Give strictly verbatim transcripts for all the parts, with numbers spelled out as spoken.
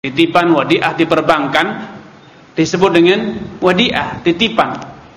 Titipan wadiah di perbankan disebut dengan wadiah, titipan.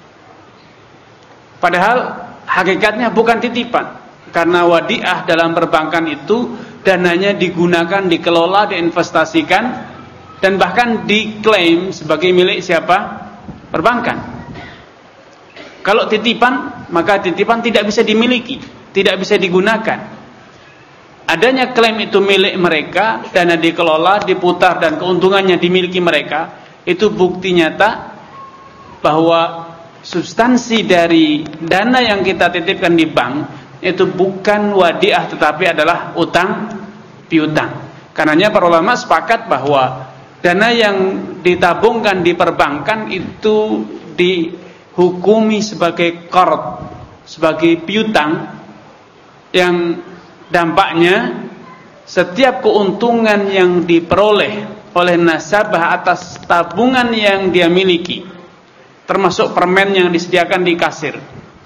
Padahal hakikatnya bukan titipan. Karena wadiah dalam perbankan itu dananya digunakan, dikelola, diinvestasikan, dan bahkan diklaim sebagai milik siapa? Perbankan. Kalau titipan, maka titipan tidak bisa dimiliki, tidak bisa digunakan. Adanya klaim itu milik mereka, dana dikelola, diputar, dan keuntungannya dimiliki mereka, itu bukti nyata bahwa substansi dari dana yang kita titipkan di bank itu bukan wadiah tetapi adalah utang piutang. Karenanya para ulama sepakat bahwa dana yang ditabungkan di perbankan itu dihukumi sebagai qard, sebagai piutang, yang dampaknya setiap keuntungan yang diperoleh oleh nasabah atas tabungan yang dia miliki, termasuk permen yang disediakan di kasir.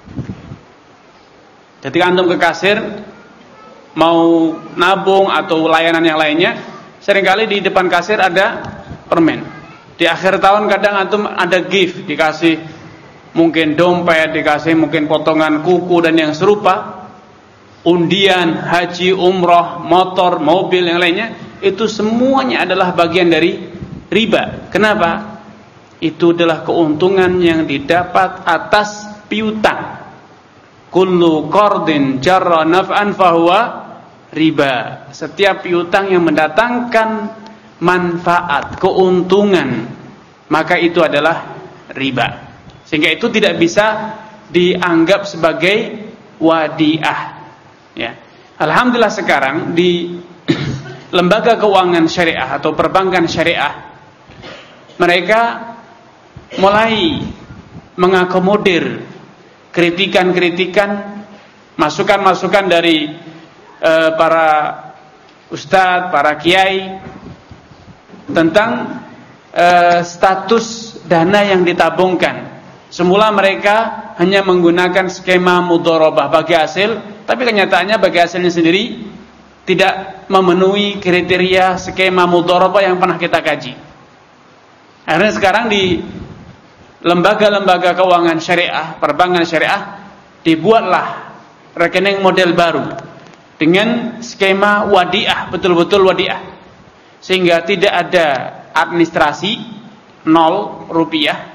Ketika antum ke kasir mau nabung atau layanan yang lainnya, seringkali di depan kasir ada permen. Di akhir tahun kadang antum ada gift, dikasih mungkin dompet, dikasih mungkin potongan kuku dan yang serupa, undian, haji, umroh, motor, mobil yang lainnya, itu semuanya adalah bagian dari riba. Kenapa? Itu adalah keuntungan yang didapat atas piutang. Kullu qardin jarra naf'an fahuwa riba. Setiap piutang yang mendatangkan manfaat, keuntungan, maka itu adalah riba. Sehingga itu tidak bisa dianggap sebagai wadiah. Ya. Alhamdulillah sekarang di lembaga keuangan syariah atau perbankan syariah, mereka mulai mengakomodir kritikan-kritikan, masukan-masukan dari uh, para ustadz, para kiai tentang uh, status dana yang ditabungkan. Semula mereka hanya menggunakan skema mudharabah bagi hasil, tapi kenyataannya bagi hasilnya sendiri tidak memenuhi kriteria skema mudharabah yang pernah kita kaji. Akhirnya sekarang di lembaga-lembaga keuangan syariah, perbankan syariah, dibuatlah rekening model baru dengan skema wadiah, betul-betul wadiah, sehingga tidak ada administrasi, nol rupiah,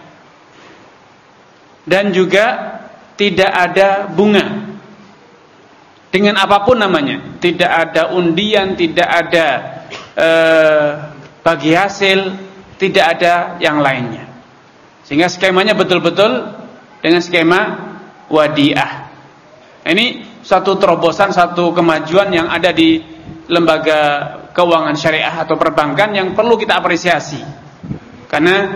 dan juga tidak ada bunga dengan apapun namanya, tidak ada undian, tidak ada eh, bagi hasil, tidak ada yang lainnya. Sehingga skemanya betul-betul dengan skema wadiah. Ini satu terobosan, satu kemajuan yang ada di lembaga keuangan syariah atau perbankan yang perlu kita apresiasi. Karena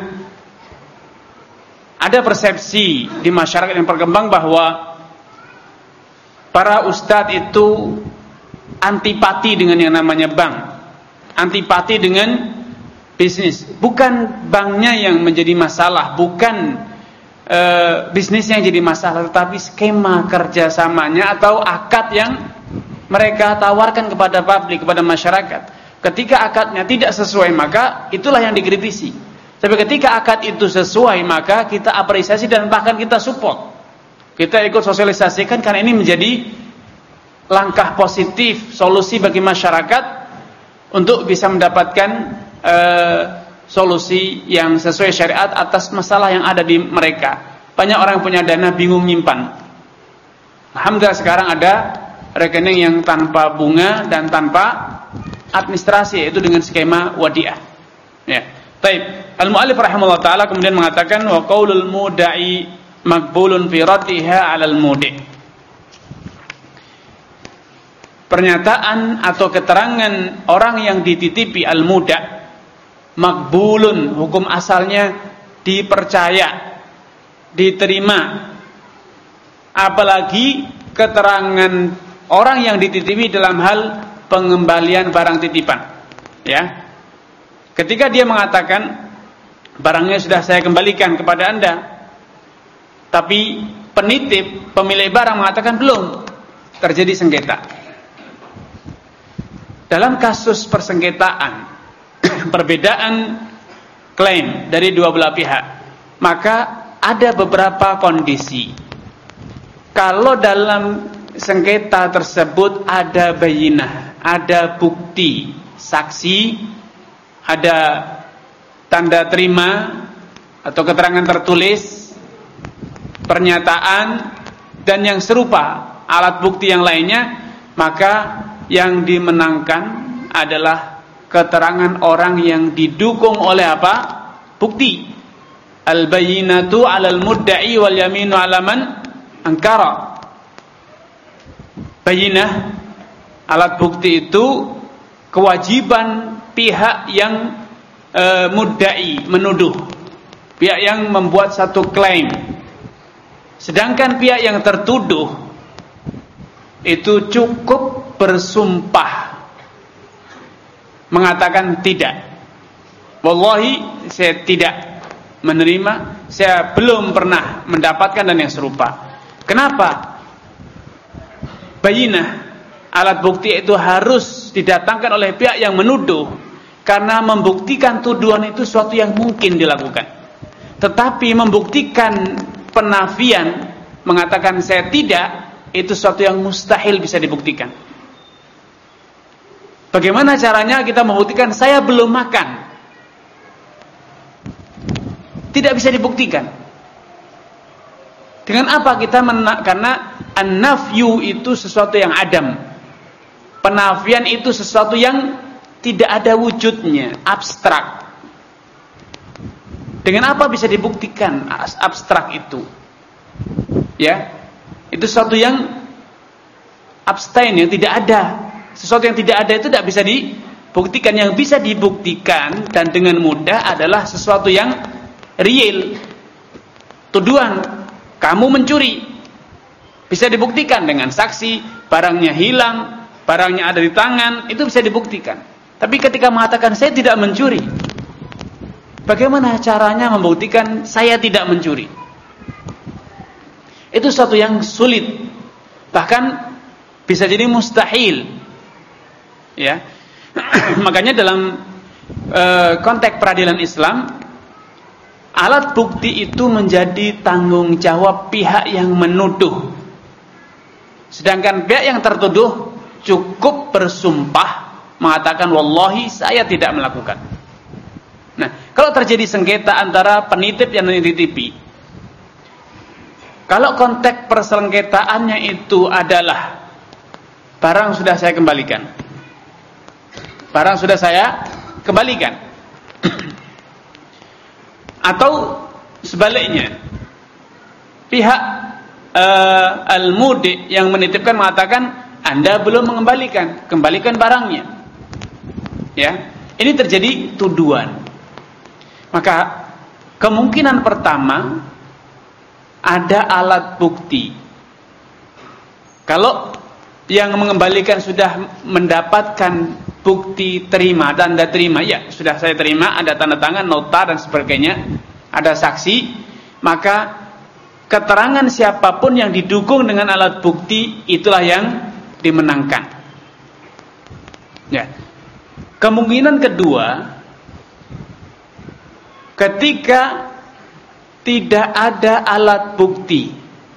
ada persepsi di masyarakat yang berkembang bahwa para ustadz itu antipati dengan yang namanya bank, antipati dengan bisnis. Bukan banknya yang menjadi masalah, bukan e, bisnisnya yang jadi masalah, tetapi skema kerjasamanya atau akad yang mereka tawarkan kepada publik, kepada masyarakat. Ketika akadnya tidak sesuai, maka itulah yang dikritisi. Tapi ketika akad itu sesuai, maka kita apresiasi dan bahkan kita support. Kita ikut sosialisasikan karena ini menjadi langkah positif, solusi bagi masyarakat untuk bisa mendapatkan e, solusi yang sesuai syariat atas masalah yang ada di mereka. Banyak orang yang punya dana bingung nyimpan. Alhamdulillah sekarang ada rekening yang tanpa bunga dan tanpa administrasi, yaitu dengan skema wadiah. Ya. Baik, al-mu'allif rahimahullah ta'ala kemudian mengatakan wa qaulul muda'i maqbulun fi raddiha 'alal mudi'. Pernyataan atau keterangan orang yang dititipi al-muda' maqbulun, hukum asalnya dipercaya, diterima. Apalagi keterangan orang yang dititipi dalam hal pengembalian barang titipan. Ya. Ketika dia mengatakan barangnya sudah saya kembalikan kepada Anda, tapi penitip, pemilik barang mengatakan belum, terjadi sengketa. Dalam kasus persengketaan perbedaan klaim dari dua belah pihak, maka ada beberapa kondisi. Kalau dalam sengketa tersebut ada bayinah, ada bukti, saksi, ada tanda terima atau keterangan tertulis, pernyataan, dan yang serupa, alat bukti yang lainnya, maka yang dimenangkan adalah keterangan orang yang didukung oleh apa? Bukti. Al-bayyinatu 'alal mudda'i wal yaminu 'ala man ankara. Bayyinah, alat bukti itu kewajiban pihak yang e, mudda'i, menuduh, pihak yang membuat satu klaim. Sedangkan pihak yang tertuduh itu cukup bersumpah mengatakan tidak. Wallahi, saya tidak menerima, saya belum pernah mendapatkan dan yang serupa. Kenapa? Bayinah, alat bukti itu harus didatangkan oleh pihak yang menuduh, karena membuktikan tuduhan itu suatu yang mungkin dilakukan. Tetapi membuktikan penafian, mengatakan saya tidak, itu suatu yang mustahil bisa dibuktikan. Bagaimana caranya kita membuktikan saya belum makan? Tidak bisa dibuktikan. Dengan apa kita menak? Karena an-nafyu itu sesuatu yang adam. Penafian itu sesuatu yang tidak ada wujudnya, abstrak. Dengan apa bisa dibuktikan abstrak itu? Ya, itu sesuatu yang abstain, yang tidak ada. Sesuatu yang tidak ada itu tidak bisa dibuktikan. Yang bisa dibuktikan dan dengan mudah adalah sesuatu yang real. Tuduhan, kamu mencuri, bisa dibuktikan dengan saksi, barangnya hilang, barangnya ada di tangan, itu bisa dibuktikan. Tapi ketika mengatakan saya tidak mencuri, bagaimana caranya membuktikan saya tidak mencuri? Itu sesuatu yang sulit, bahkan bisa jadi mustahil. Ya, makanya dalam e, konteks peradilan Islam, alat bukti itu menjadi tanggung jawab pihak yang menuduh. Sedangkan pihak yang tertuduh cukup bersumpah mengatakan wallahi saya tidak melakukan. Nah, kalau terjadi sengketa antara penitip yang menitipi, kalau konteks persengketaannya itu adalah barang sudah saya kembalikan, barang sudah saya kembalikan, atau sebaliknya, pihak uh, al-mudi yang menitipkan mengatakan Anda belum mengembalikan, kembalikan barangnya. Ya, ini terjadi tuduhan. Maka kemungkinan pertama ada alat bukti. Kalau yang mengembalikan sudah mendapatkan bukti terima, tanda terima, ya sudah saya terima, ada tanda tangan, nota dan sebagainya, ada saksi, maka keterangan siapapun yang didukung dengan alat bukti itulah yang dimenangkan. Ya. Kemungkinan kedua, ketika tidak ada alat bukti,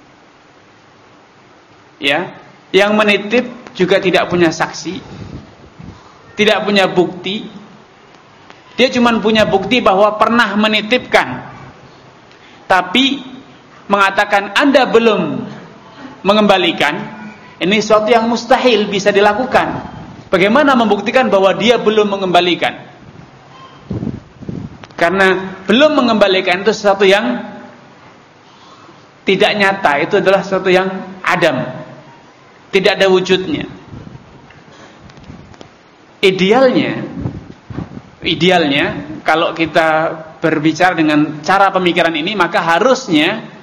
ya, yang menitip juga tidak punya saksi, tidak punya bukti, dia cuma punya bukti bahwa pernah menitipkan, tapi mengatakan Anda belum mengembalikan, ini sesuatu yang mustahil bisa dilakukan. Bagaimana membuktikan bahwa dia belum mengembalikan? Karena belum mengembalikan itu sesuatu yang tidak nyata, itu adalah sesuatu yang adam, tidak ada wujudnya. Idealnya, idealnya kalau kita berbicara dengan cara pemikiran ini, maka harusnya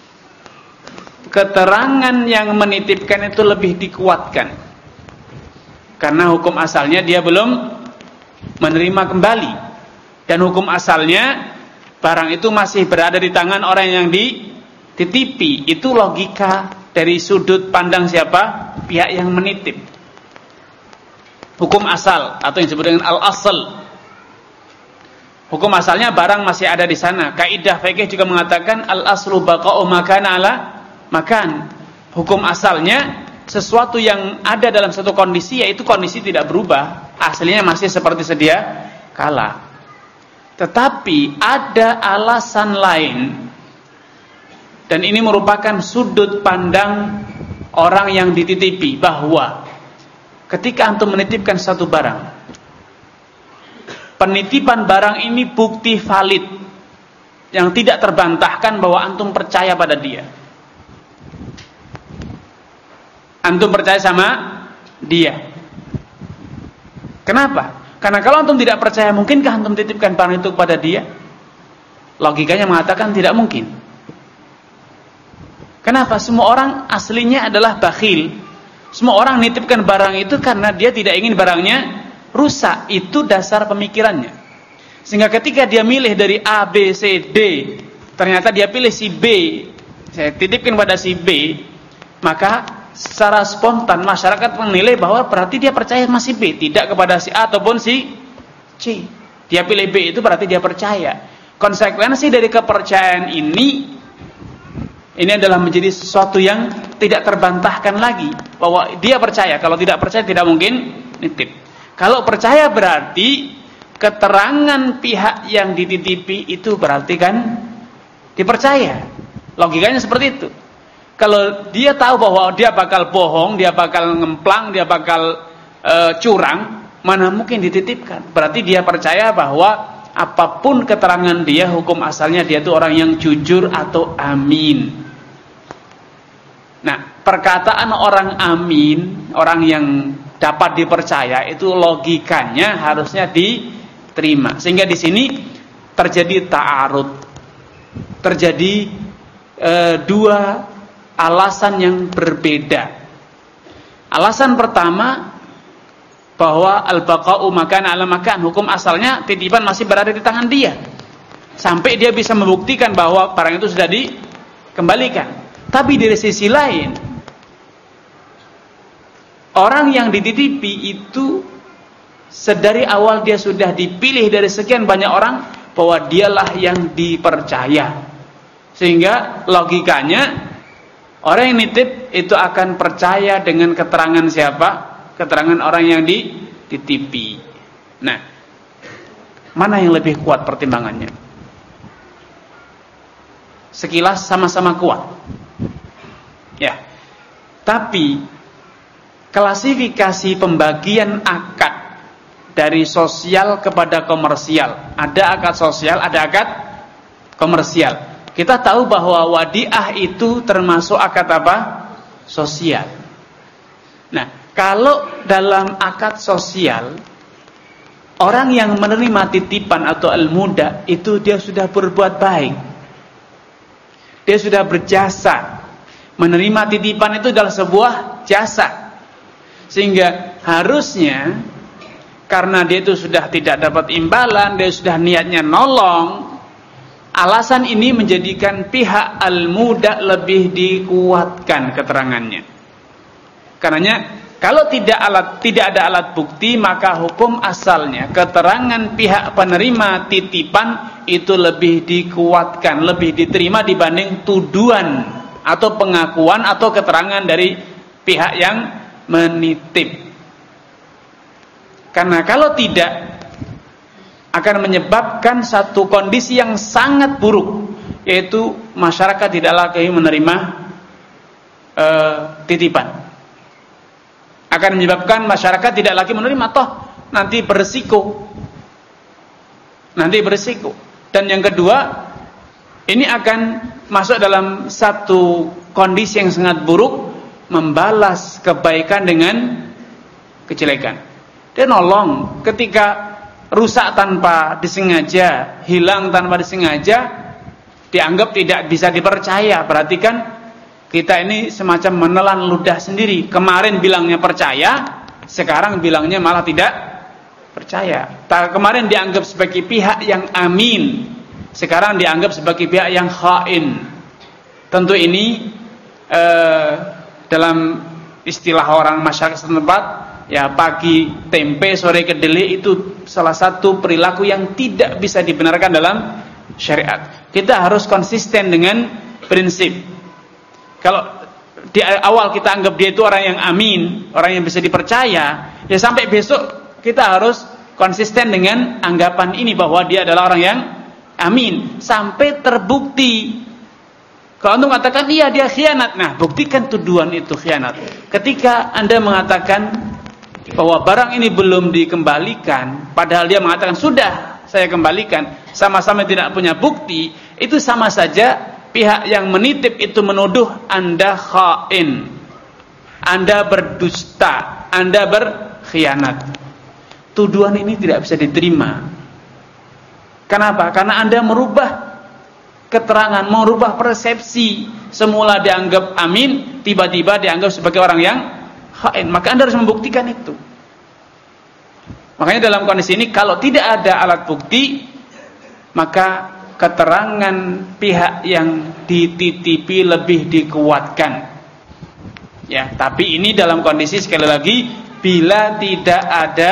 keterangan yang menitipkan itu lebih dikuatkan. Karena hukum asalnya dia belum menerima kembali, dan hukum asalnya barang itu masih berada di tangan orang yang dititipi. Itu logika dari sudut pandang siapa? Pihak yang menitip. Hukum asal atau yang disebut dengan al-asal. Hukum asalnya barang masih ada di sana. Kaidah fikih juga mengatakan al-aslu baqa'u makana ala makan. Hukum asalnya sesuatu yang ada dalam satu kondisi yaitu kondisi tidak berubah, aslinya masih seperti sedia kala. Tetapi ada alasan lain, dan ini merupakan sudut pandang orang yang dititipi, bahwa ketika antum menitipkan satu barang, penitipan barang ini bukti valid yang tidak terbantahkan bahwa antum percaya pada dia. Antum percaya sama dia. Kenapa? Karena kalau antum tidak percaya, mungkinkah antum titipkan barang itu kepada dia? Logikanya mengatakan tidak mungkin. Kenapa? Semua orang aslinya adalah bakhil. Semua orang nitipkan barang itu karena dia tidak ingin barangnya rusak. Itu dasar pemikirannya. Sehingga ketika dia milih dari A, B, C, D, ternyata dia pilih si B, saya titipkan pada si B, maka secara spontan masyarakat menilai bahwa berarti dia percaya sama si B, tidak kepada si A ataupun si C. Dia pilih B itu berarti dia percaya. Konsekuensi dari kepercayaan ini ini adalah menjadi sesuatu yang tidak terbantahkan lagi, bahwa dia percaya. Kalau tidak percaya tidak mungkin nitip. Kalau percaya berarti keterangan pihak yang dititipi itu berarti kan dipercaya. Logikanya seperti itu. Kalau dia tahu bahwa dia bakal bohong, dia bakal ngemplang, dia bakal e, curang, mana mungkin dititipkan. Berarti dia percaya bahwa apapun keterangan dia, hukum asalnya dia itu orang yang jujur atau amin. Nah, perkataan orang amin, orang yang dapat dipercaya, itu logikanya harusnya diterima. Sehingga di sini terjadi ta'arud, terjadi e, dua alasan yang berbeda. Alasan pertama, bahwa al-baqa'u makana ala makan, hukum asalnya titipan masih berada di tangan dia sampai dia bisa membuktikan bahwa barang itu sudah dikembalikan. Tapi dari sisi lain, orang yang dititipi itu sedari awal dia sudah dipilih dari sekian banyak orang bahwa dialah yang dipercaya. Sehingga logikanya orang yang nitip itu akan percaya dengan keterangan siapa? Keterangan orang yang dititipi. Nah, mana yang lebih kuat pertimbangannya? Sekilas sama-sama kuat. Ya. Tapi klasifikasi pembagian akad dari sosial kepada komersial. Ada akad sosial, ada akad komersial. Kita tahu bahwa wadiah itu termasuk akad apa? Sosial. Nah, kalau dalam akad sosial, orang yang menerima titipan atau al-muda itu dia sudah berbuat baik. Dia sudah berjasa. Menerima titipan itu adalah sebuah jasa. Sehingga harusnya karena dia itu sudah tidak dapat imbalan, dia sudah niatnya nolong, alasan ini menjadikan pihak al-muda lebih dikuatkan keterangannya. Karenanya kalau tidak alat tidak ada alat bukti, maka hukum asalnya keterangan pihak penerima titipan itu lebih dikuatkan, lebih diterima dibanding tuduhan atau pengakuan atau keterangan dari pihak yang menitip. Karena kalau tidak akan menyebabkan satu kondisi yang sangat buruk, yaitu masyarakat tidak lagi menerima e, titipan. Akan menyebabkan masyarakat tidak lagi menerima, toh nanti beresiko. Nanti beresiko. Dan yang kedua, ini akan masuk dalam satu kondisi yang sangat buruk, membalas kebaikan dengan kejelekan. Dia nolong ketika rusak tanpa disengaja, hilang tanpa disengaja, dianggap tidak bisa dipercaya. Berarti kan kita ini semacam menelan ludah sendiri. Kemarin bilangnya percaya, sekarang bilangnya malah tidak percaya. Kemarin dianggap sebagai pihak yang amin, sekarang dianggap sebagai pihak yang khain. Tentu ini eh, dalam istilah orang masyarakat setempat ya pagi tempe, sore kedelai, itu salah satu perilaku yang tidak bisa dibenarkan dalam syariat. Kita harus konsisten dengan prinsip. Kalau di awal kita anggap dia itu orang yang amin, orang yang bisa dipercaya, ya sampai besok kita harus konsisten dengan anggapan ini bahwa dia adalah orang yang amin sampai terbukti. Kalau Anda mengatakan iya dia khianat, nah buktikan tuduhan itu khianat. Ketika Anda mengatakan bahwa barang ini belum dikembalikan, padahal dia mengatakan sudah saya kembalikan, sama-sama tidak punya bukti, itu sama saja pihak yang menitip itu menuduh Anda khain, Anda berdusta, Anda berkhianat. Tuduhan ini tidak bisa diterima. Kenapa? Karena Anda merubah keterangan, merubah persepsi. Semula dianggap amin, tiba-tiba dianggap sebagai orang yang khain. Maka Anda harus membuktikan itu. Makanya dalam kondisi ini, kalau tidak ada alat bukti, maka keterangan pihak yang dititipi lebih dikuatkan. Ya, tapi ini dalam kondisi sekali lagi bila tidak ada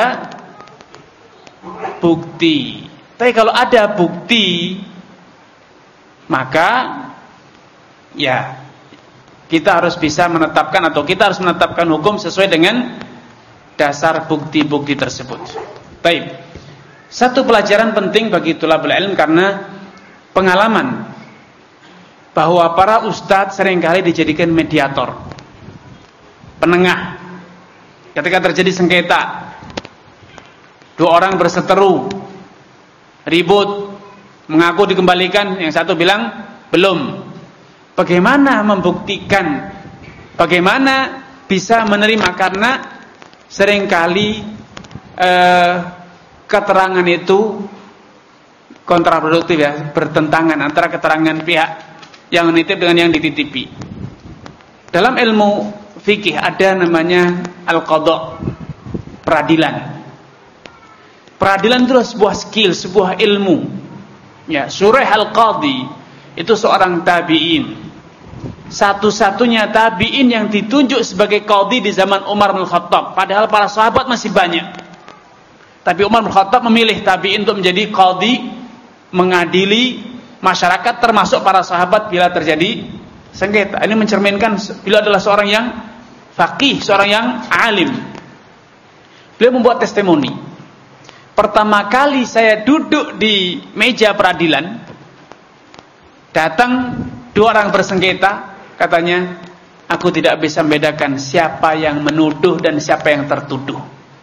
bukti. Tapi kalau ada bukti, maka ya kita harus bisa menetapkan atau kita harus menetapkan hukum sesuai dengan dasar bukti-bukti tersebut. Baik. Satu pelajaran penting bagi thalabul ilm karena pengalaman bahwa para ustadz seringkali dijadikan mediator, penengah. Ketika terjadi sengketa, dua orang berseteru, ribut, mengaku dikembalikan, yang satu bilang belum. Bagaimana membuktikan? Bagaimana bisa menerima? Karena seringkali eh, keterangan itu kontraproduktif, ya, bertentangan antara keterangan pihak yang menitip dengan yang dititipi. Dalam ilmu fikih ada namanya al-qadha, peradilan. Peradilan itu adalah sebuah skill, sebuah ilmu. Ya, Shuraih al-Qadhi itu seorang tabi'in. Satu-satunya tabi'in yang ditunjuk sebagai qadhi di zaman Umar bin Khattab. Padahal para sahabat masih banyak. Tapi Umar bin Khattab memilih tabi'in untuk menjadi qadhi, mengadili masyarakat termasuk para sahabat bila terjadi sengketa. Ini mencerminkan beliau adalah seorang yang faqih, seorang yang alim. Beliau membuat testimoni. Pertama kali saya duduk di meja peradilan, datang dua orang bersengketa, katanya, aku tidak bisa membedakan siapa yang menuduh dan siapa yang tertuduh.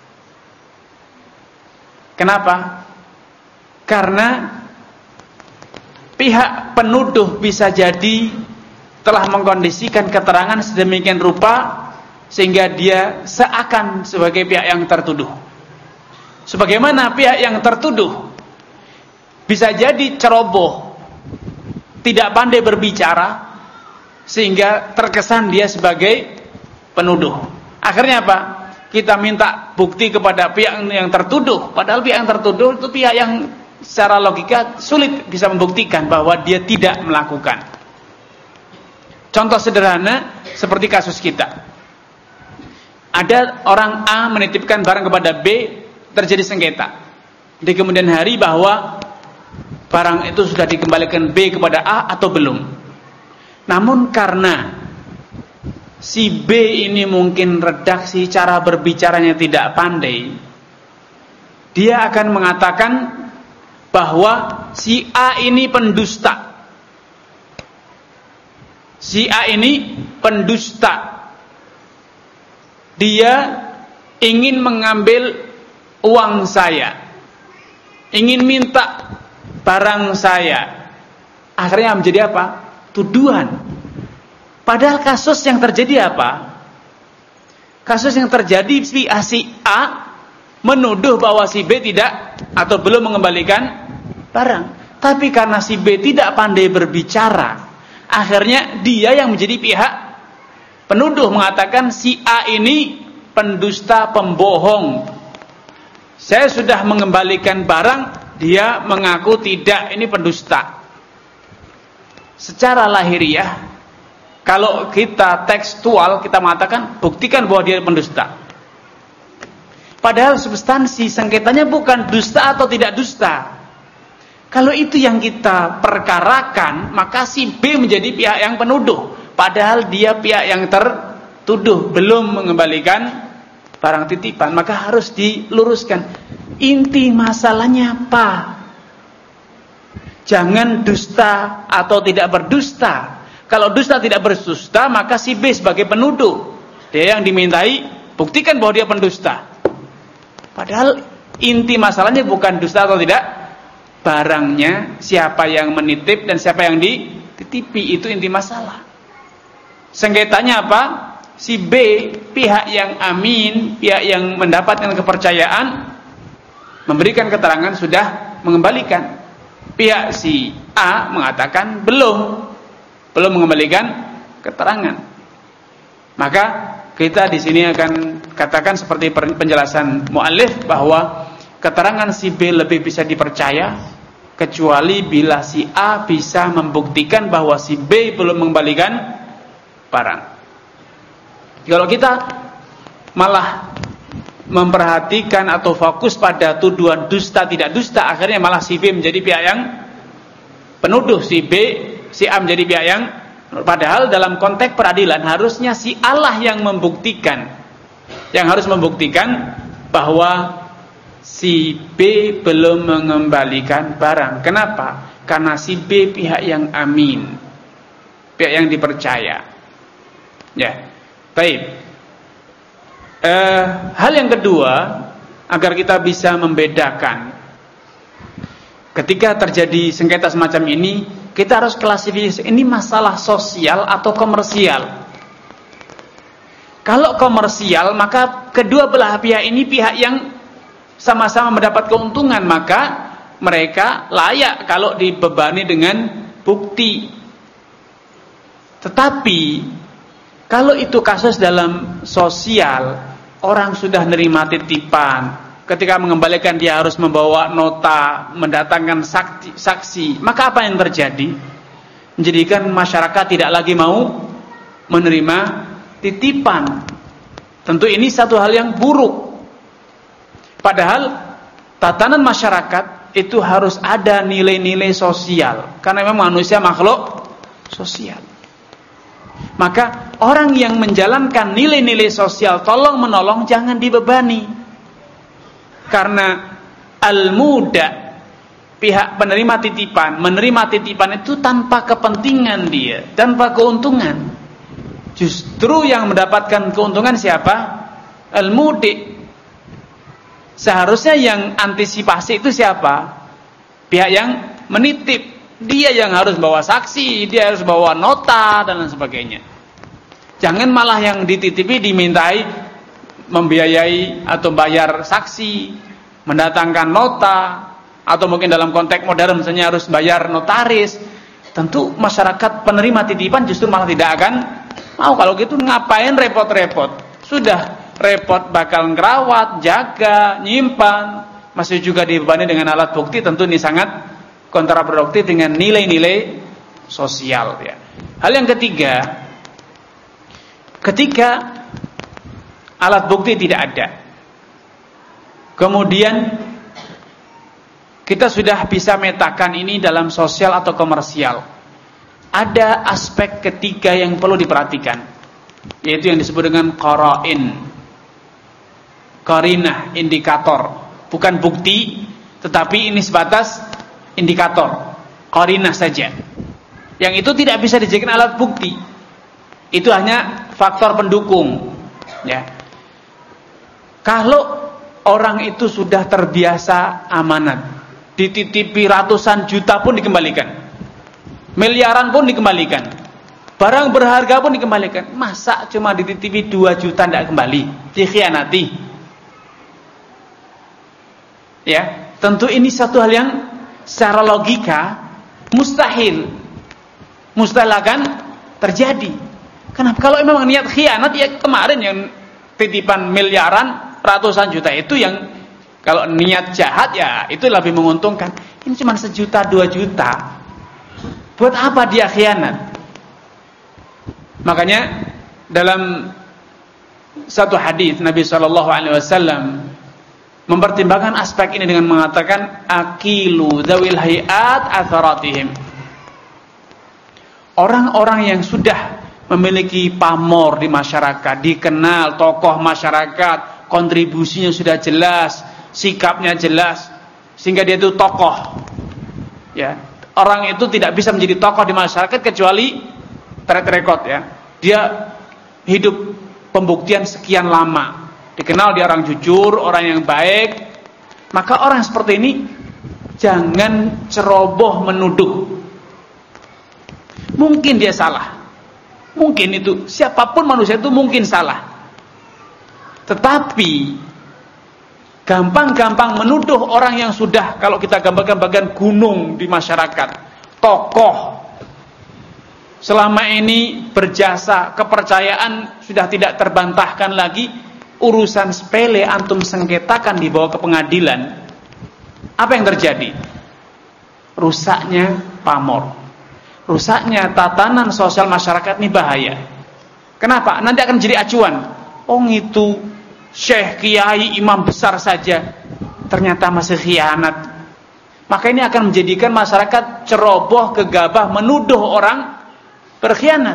Kenapa? Karena pihak penuduh bisa jadi telah mengkondisikan keterangan sedemikian rupa sehingga dia seakan sebagai pihak yang tertuduh. Sebagaimana pihak yang tertuduh bisa jadi ceroboh, tidak pandai berbicara sehingga terkesan dia sebagai penuduh. Akhirnya apa? Kita minta bukti kepada pihak yang tertuduh, padahal pihak yang tertuduh itu pihak yang secara logika sulit bisa membuktikan bahwa dia tidak melakukan. Contoh sederhana seperti kasus kita. Ada orang A menitipkan barang kepada B, terjadi sengketa. Di kemudian hari bahwa barang itu sudah dikembalikan B kepada A atau belum. Namun karena si B ini mungkin redaksi cara berbicaranya tidak pandai, dia akan mengatakan bahwa si A ini pendusta. Si A ini pendusta. Dia ingin mengambil uang saya, ingin minta barang saya. Akhirnya menjadi apa? Tuduhan. Padahal kasus yang terjadi apa? Kasus yang terjadi si A, si A menuduh bahwa si B tidak atau belum mengembalikan barang. Tapi karena si B tidak pandai berbicara, akhirnya dia yang menjadi pihak penuduh, mengatakan si A ini pendusta, pembohong. Saya sudah mengembalikan barang, dia mengaku tidak, ini pendusta. Secara lahiriah, kalau kita tekstual, kita mengatakan buktikan bahwa dia pendusta. Padahal substansi sengketanya bukan dusta atau tidak dusta. Kalau itu yang kita perkarakan, maka si B menjadi pihak yang penuduh. Padahal dia pihak yang tertuduh, belum mengembalikan barang titipan. Maka harus diluruskan. Inti masalahnya apa? Jangan dusta atau tidak berdusta. Kalau dusta tidak berdusta, maka si B sebagai penuduh. Dia yang dimintai, buktikan bahwa dia pendusta. Padahal inti masalahnya bukan dusta atau tidak. Barangnya, siapa yang menitip dan siapa yang dititipi, itu inti masalah. Sengketanya apa? Si B, pihak yang amin, pihak yang mendapatkan kepercayaan, memberikan keterangan sudah mengembalikan. Pihak si A mengatakan belum, belum mengembalikan keterangan. Maka kita di sini akan katakan seperti penjelasan muallif bahwa keterangan si B lebih bisa dipercaya kecuali bila si A bisa membuktikan bahwa si B belum mengembalikan barang. Kalau kita malah memperhatikan atau fokus pada tuduhan dusta tidak dusta, akhirnya malah si B menjadi pihak yang penuduh, si B, si A menjadi pihak yang, padahal dalam konteks peradilan harusnya si A lah yang membuktikan, yang harus membuktikan bahwa si B belum mengembalikan barang. Kenapa? Karena si B pihak yang amin, pihak yang dipercaya. Ya, baik. Eh, hal yang kedua, agar kita bisa membedakan ketika terjadi sengketa semacam ini, kita harus klasifikasi ini masalah sosial atau komersial. Kalau komersial, maka kedua belah pihak ini pihak yang sama-sama mendapat keuntungan, maka mereka layak kalau dibebani dengan bukti. Tetapi kalau itu kasus dalam sosial, orang sudah nerima titipan, ketika mengembalikan dia harus membawa nota, mendatangkan saksi, saksi, maka apa yang terjadi? Menjadikan masyarakat tidak lagi mau menerima titipan. Tentu ini satu hal yang buruk. Padahal tatanan masyarakat itu harus ada nilai-nilai sosial, karena memang manusia makhluk sosial. Maka orang yang menjalankan nilai-nilai sosial tolong menolong jangan dibebani. Karena al-muda, pihak penerima titipan, menerima titipan itu tanpa kepentingan dia, tanpa keuntungan. Justru yang mendapatkan keuntungan siapa? Al-mudi. Seharusnya yang antisipasi itu siapa? Pihak yang menitip. Dia yang harus bawa saksi, dia harus bawa nota dan lain sebagainya. Jangan malah yang dititipi dimintai membiayai atau bayar saksi, mendatangkan nota, atau mungkin dalam konteks modern misalnya harus bayar notaris. Tentu masyarakat penerima titipan justru malah tidak akan mau. Kalau gitu ngapain repot-repot? Sudah repot bakal ngerawat, jaga, nyimpan, masih juga dibebani dengan alat bukti. Tentu ini sangat kontraproduktif dengan nilai-nilai sosial, ya. Hal yang ketiga, ketika alat bukti tidak ada, kemudian kita sudah bisa metakan ini dalam sosial atau komersial, ada aspek ketiga yang perlu diperhatikan, yaitu yang disebut dengan qara'in, qarinah, indikator. Bukan bukti, tetapi ini sebatas indikator, qarinah saja. Yang itu tidak bisa dijadikan alat bukti. Itu hanya faktor pendukung, ya. Kalau orang itu sudah terbiasa amanat, dititipi ratusan juta pun dikembalikan, miliaran pun dikembalikan, barang berharga pun dikembalikan, masa cuma dititipi dua juta tidak kembali, dikhianati? Ya, tentu ini satu hal yang secara logika mustahil, mustahil akan terjadi. Kenapa? Kalau memang niat khianat, ya kemarin yang titipan miliaran, ratusan juta itu yang kalau niat jahat ya itu lebih menguntungkan. Ini cuma sejuta, dua juta, buat apa dia khianat? Makanya dalam satu hadis Nabi Shallallahu Alaihi Wasallam mempertimbangkan aspek ini dengan mengatakan akilu dzawil hayat atharatihim. Orang-orang yang sudah memiliki pamor di masyarakat, dikenal tokoh masyarakat, kontribusinya sudah jelas, sikapnya jelas, sehingga dia itu tokoh. Ya, orang itu tidak bisa menjadi tokoh di masyarakat kecuali track record, ya. Dia hidup pembuktian sekian lama, dikenal dia orang jujur, orang yang baik. Maka orang seperti ini jangan ceroboh menuduh. Mungkin dia salah, mungkin itu siapapun manusia itu mungkin salah, tetapi gampang-gampang menuduh orang yang sudah, kalau kita gambarkan bagian gunung di masyarakat, tokoh selama ini berjasa, kepercayaan sudah tidak terbantahkan lagi, urusan sepele antum sengketakan dibawa ke pengadilan. Apa yang terjadi? Rusaknya pamor, rusaknya tatanan sosial masyarakat ini bahaya. Kenapa? Nanti akan jadi acuan. Oh itu syekh, kiai, imam besar saja ternyata masih khianat. Maka ini akan menjadikan masyarakat ceroboh, gegabah menuduh orang berkhianat.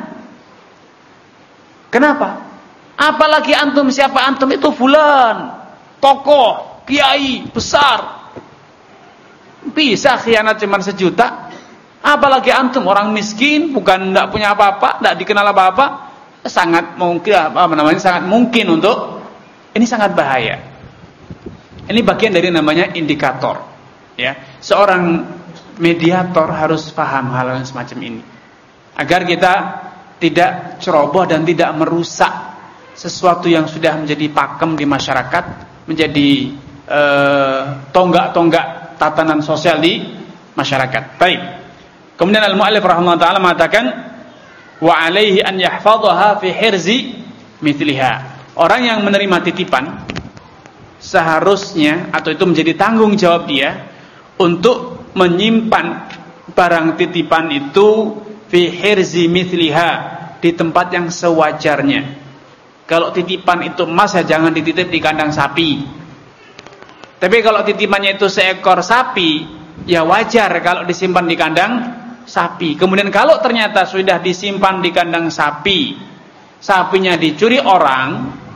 Kenapa? Apalagi antum, siapa antum? Itu fulan, tokoh, kiai, besar, bisa khianat cuma sejuta. Apalagi antum orang miskin, bukan tidak punya apa-apa, tidak dikenal apa-apa, sangat mungkin apa namanya sangat mungkin untuk ini, sangat bahaya. Ini bagian dari namanya indikator, ya. Seorang mediator harus paham hal yang semacam ini agar kita tidak ceroboh dan tidak merusak sesuatu yang sudah menjadi pakem di masyarakat, menjadi eh, tonggak-tonggak tatanan sosial di masyarakat. Baik. Kemudian al-mu'allif rahimahullah ta'ala mengatakan wa alaihi an yahfadhaha fi hirzi mithliha. Orang yang menerima titipan seharusnya, atau itu menjadi tanggung jawab dia untuk menyimpan barang titipan itu fi hirzi mithliha, di tempat yang sewajarnya. Kalau titipan itu emas, ya jangan dititip di kandang sapi. Tapi kalau titipannya itu seekor sapi, ya wajar kalau disimpan di kandang sapi. Kemudian kalau ternyata sudah disimpan di kandang sapi, sapinya dicuri orang,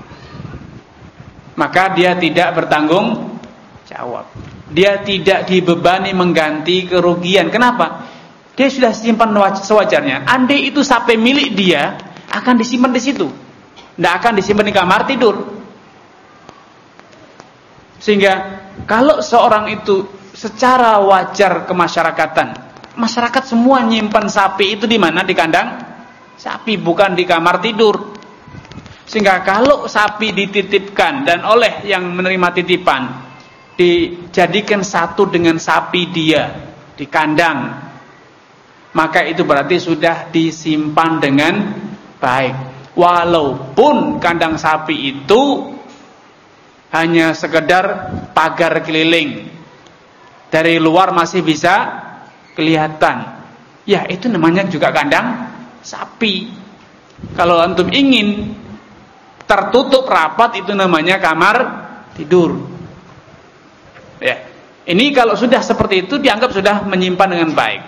maka dia tidak bertanggung jawab. Dia tidak dibebani mengganti kerugian. Kenapa? Dia sudah simpan sewajarnya. Andai itu sapi milik dia, akan disimpan di situ, tidak akan disimpan di kamar tidur. Sehingga kalau seorang itu secara wajar kemasyarakatan, masyarakat semua nyimpan sapi itu di mana? Di kandang sapi, bukan di kamar tidur. Sehingga kalau sapi dititipkan dan oleh yang menerima titipan dijadikan satu dengan sapi dia di kandang, maka itu berarti sudah disimpan dengan baik. Walaupun kandang sapi itu hanya sekedar pagar keliling, dari luar masih bisa kelihatan, ya itu namanya juga kandang sapi. Kalau antum ingin tertutup rapat, itu namanya kamar tidur. Ya, ini kalau sudah seperti itu dianggap sudah menyimpan dengan baik.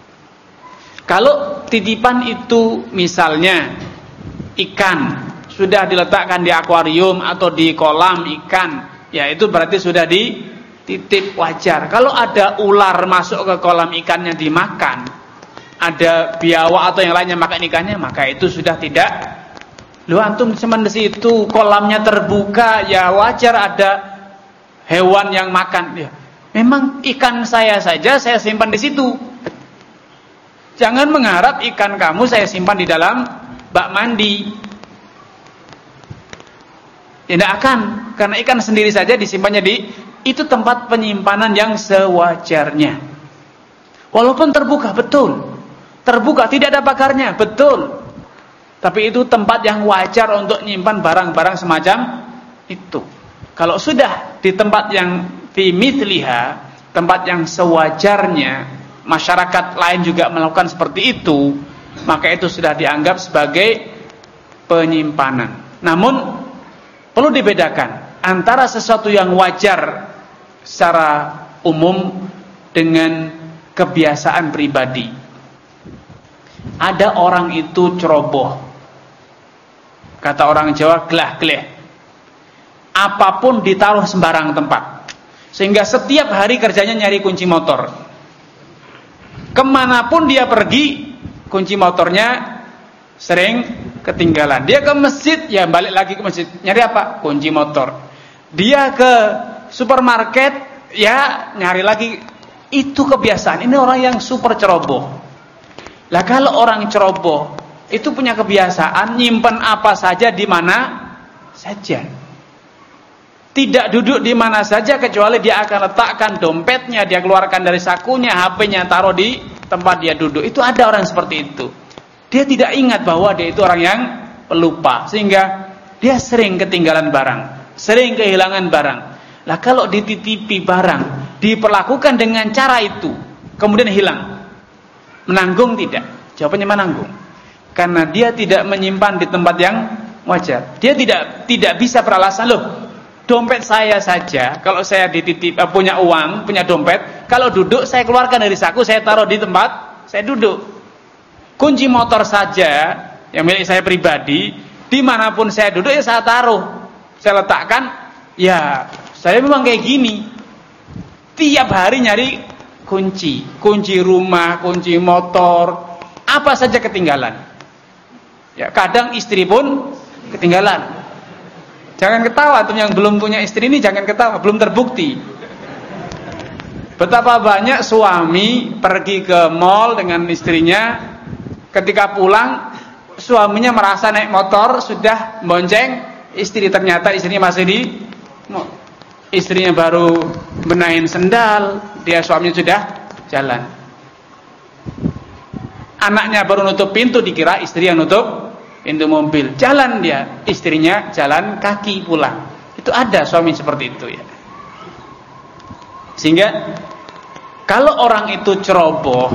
Kalau titipan itu misalnya ikan, sudah diletakkan di akuarium atau di kolam ikan, ya itu berarti sudah dititip, wajar. Kalau ada ular masuk ke kolam ikannya dimakan, ada biawak atau yang lainnya makan ikannya, maka itu sudah tidak. Lu antum cuman di situ, kolamnya terbuka, ya wajar ada hewan yang makan. Ya, memang ikan saya saja saya simpan di situ. Jangan mengharap ikan kamu saya simpan di dalam bak mandi. Tidak akan, karena ikan sendiri saja disimpannya di itu tempat penyimpanan yang sewajarnya. Walaupun terbuka, betul. Terbuka, tidak ada pagarnya, betul. Tapi itu tempat yang wajar untuk menyimpan barang-barang semacam itu. Kalau sudah di tempat yang fi mithliha, tempat yang sewajarnya, masyarakat lain juga melakukan seperti itu, maka itu sudah dianggap sebagai penyimpanan. Namun perlu dibedakan antara sesuatu yang wajar secara umum dengan kebiasaan pribadi. Ada orang itu ceroboh, kata orang Jawa, gelah-geleh. Apapun ditaruh sembarang tempat, sehingga setiap hari kerjanya nyari kunci motor. Kemanapun dia pergi, kunci motornya sering ketinggalan. Dia ke masjid, ya balik lagi ke masjid. Nyari apa? Kunci motor. Dia ke supermarket, ya nyari lagi. Itu kebiasaan. Ini orang yang super ceroboh. Lah kalau orang ceroboh itu punya kebiasaan nyimpen apa saja di mana saja. Tidak duduk di mana saja kecuali dia akan letakkan dompetnya, dia keluarkan dari sakunya, H P-nya taruh di tempat dia duduk. Itu ada orang seperti itu. Dia tidak ingat bahwa dia itu orang yang pelupa, sehingga dia sering ketinggalan barang, sering kehilangan barang. Lah kalau dititipi barang, diperlakukan dengan cara itu, kemudian hilang, menanggung tidak? Jawabannya menanggung. Karena dia tidak menyimpan di tempat yang wajar. Dia tidak tidak bisa beralasan, loh, dompet saya saja, kalau saya dititip eh, punya uang, punya dompet, kalau duduk saya keluarkan dari saku, saya taruh di tempat saya duduk. Kunci motor saja yang milik saya pribadi, dimanapun saya duduk ya saya taruh, saya letakkan. Ya saya memang kayak gini, tiap hari nyari kunci, kunci rumah, kunci motor, apa saja ketinggalan. Ya kadang istri pun ketinggalan. Jangan ketawa tuh yang belum punya istri ini, jangan ketawa, belum terbukti. Betapa banyak suami pergi ke mall dengan istrinya, ketika pulang suaminya merasa naik motor sudah bonceng istri, ternyata istrinya masih di istrinya baru benahin sendal, dia suaminya sudah jalan. Anaknya baru nutup pintu, dikira istri yang nutup pintu mobil, jalan dia, istrinya jalan kaki pulang. Itu ada suami seperti itu ya. Sehingga kalau orang itu ceroboh,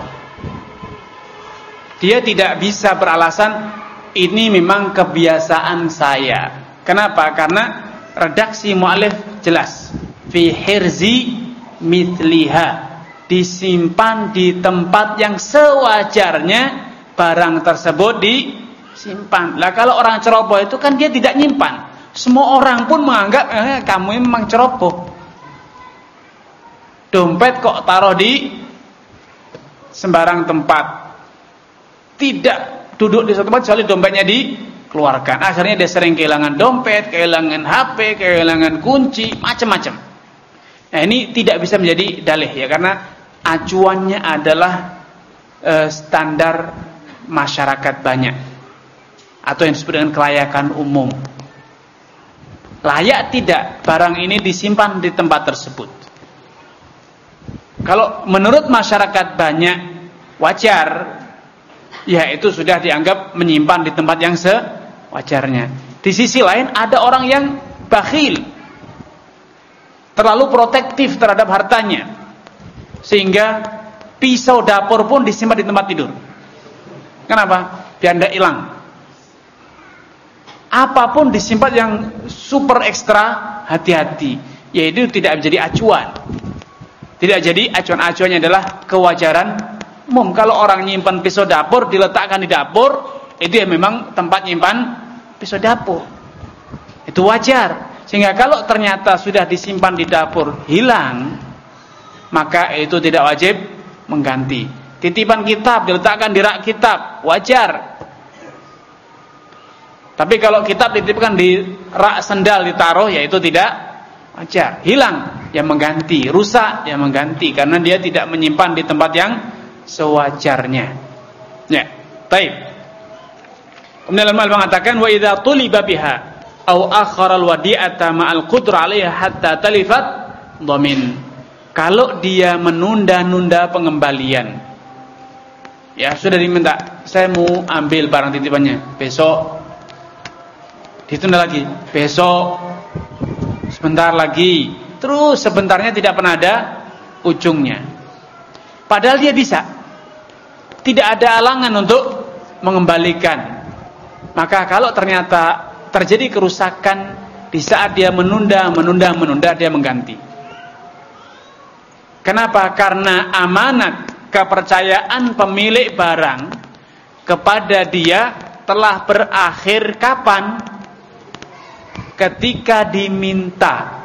dia tidak bisa beralasan ini memang kebiasaan saya. Kenapa? Karena redaksi mu'alif jelas, fi hirzi mithliha, disimpan di tempat yang sewajarnya barang tersebut disimpan. Lah kalau orang ceroboh itu kan dia tidak nyimpan. Semua orang pun menganggap eh, kamu memang ceroboh. Dompet kok taruh di sembarang tempat, tidak duduk di satu tempat kecuali dompetnya dikeluarkan. Akhirnya dia sering kehilangan dompet, kehilangan H P, kehilangan kunci, macam-macam. Nah ini tidak bisa menjadi dalih ya, karena acuannya adalah e, standar masyarakat banyak, atau yang disebut dengan kelayakan umum. Layak tidak barang ini disimpan di tempat tersebut? Kalau menurut masyarakat banyak wajar, ya itu sudah dianggap menyimpan di tempat yang sewajarnya. Di sisi lain ada orang yang bakhil, terlalu protektif terhadap hartanya, sehingga pisau dapur pun disimpan di tempat tidur. Kenapa? Biar tidak hilang. Apapun disimpan yang super ekstra, hati-hati. Yaitu tidak menjadi acuan. Tidak jadi acuan-acuannya adalah kewajaran umum. Kalau orang nyimpan pisau dapur diletakkan di dapur, itu ya memang tempat nyimpan pisau dapur. Itu wajar. Sehingga kalau ternyata sudah disimpan di dapur hilang, maka itu tidak wajib mengganti. Titipan kitab diletakkan di rak kitab, wajar. Tapi kalau kitab dititipkan di rak sendal ditaruh, ya itu tidak wajar. Hilang, yang mengganti, rusak, yang mengganti, karena dia tidak menyimpan di tempat yang sewajarnya. Ya, baik. Kemudian ulama mengatakan wa idza tuliba biha au akhara alwadi'ata ma'al qudra 'alaiha hatta talifat dhamin. Kalau dia menunda-nunda pengembalian, ya sudah diminta, saya mau ambil barang titipannya besok, ditunda lagi, besok, sebentar lagi, terus sebentarnya tidak pernah ada ujungnya. Padahal dia bisa, tidak ada halangan untuk mengembalikan. Maka kalau ternyata terjadi kerusakan di saat dia menunda, menunda, menunda, dia mengganti. Kenapa? Karena amanat kepercayaan pemilik barang kepada dia telah berakhir kapan? Ketika diminta.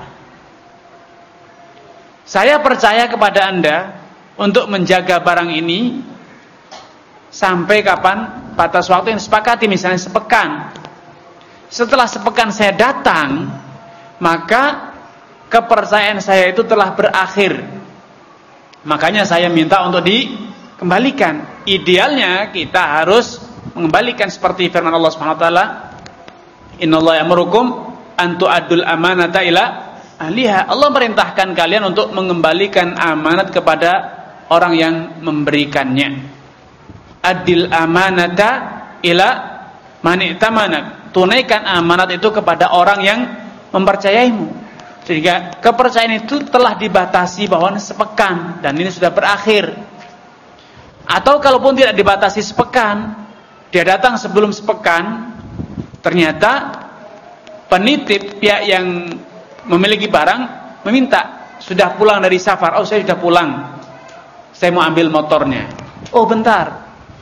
Saya percaya kepada Anda untuk menjaga barang ini sampai kapan? Batas waktu yang disepakati, misalnya sepekan. Setelah sepekan saya datang, maka kepercayaan saya itu telah berakhir. Makanya saya minta untuk dikembalikan. Idealnya kita harus mengembalikan seperti firman Allah Subhanahu wa taala, "Innallaha ya'murukum an tu'addul amanata ila ahliha." Allah merintahkan kalian untuk mengembalikan amanat kepada orang yang memberikannya. Adil amanata ila man i'tamanak. Tunaikan amanat itu kepada orang yang mempercayaimu. Sehingga kepercayaan itu telah dibatasi bahwa sepekan dan ini sudah berakhir. Atau kalaupun tidak dibatasi sepekan, dia datang sebelum sepekan, ternyata penitip pihak yang memiliki barang meminta, sudah pulang dari safar. Oh, saya sudah pulang, saya mau ambil motornya. Oh, bentar.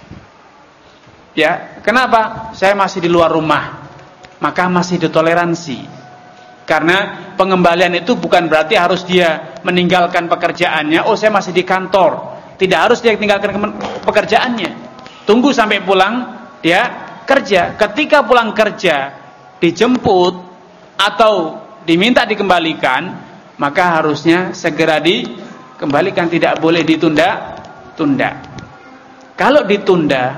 Ya, kenapa? Saya masih di luar rumah. Maka masih ditoleransi. Karena pengembalian itu bukan berarti harus dia meninggalkan pekerjaannya. Oh, saya masih di kantor. Tidak harus dia tinggalkan pekerjaannya. Tunggu sampai pulang dia kerja. Ketika pulang kerja dijemput atau diminta dikembalikan, maka harusnya segera dikembalikan, tidak boleh ditunda-tunda. Kalau ditunda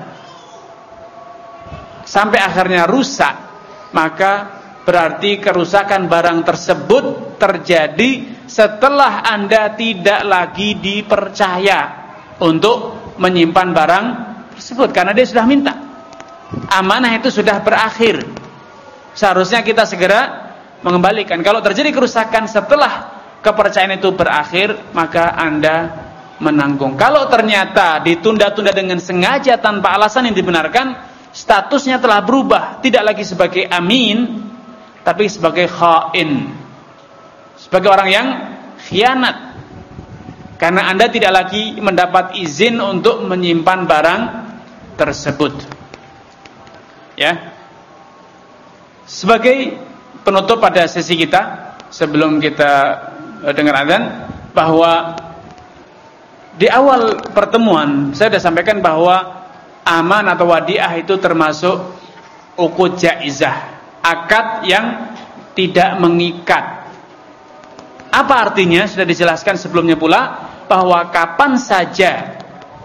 sampai akhirnya rusak, maka berarti kerusakan barang tersebut terjadi setelah Anda tidak lagi dipercaya untuk menyimpan barang tersebut, karena dia sudah minta. Amanah itu sudah berakhir. Seharusnya kita segera mengembalikan. Kalau terjadi kerusakan setelah kepercayaan itu berakhir, maka Anda menanggung. Kalau ternyata ditunda-tunda dengan sengaja tanpa alasan yang dibenarkan, statusnya telah berubah, tidak lagi sebagai amin, tapi sebagai khain, sebagai orang yang khianat. Karena Anda tidak lagi mendapat izin untuk menyimpan barang tersebut. Ya. Sebagai penutup pada sesi kita, sebelum kita dengar azan, bahwa di awal pertemuan saya sudah sampaikan bahwa aman atau wadiah itu termasuk uqud jaizah, akad yang tidak mengikat. Apa artinya? Sudah dijelaskan sebelumnya pula, bahwa kapan saja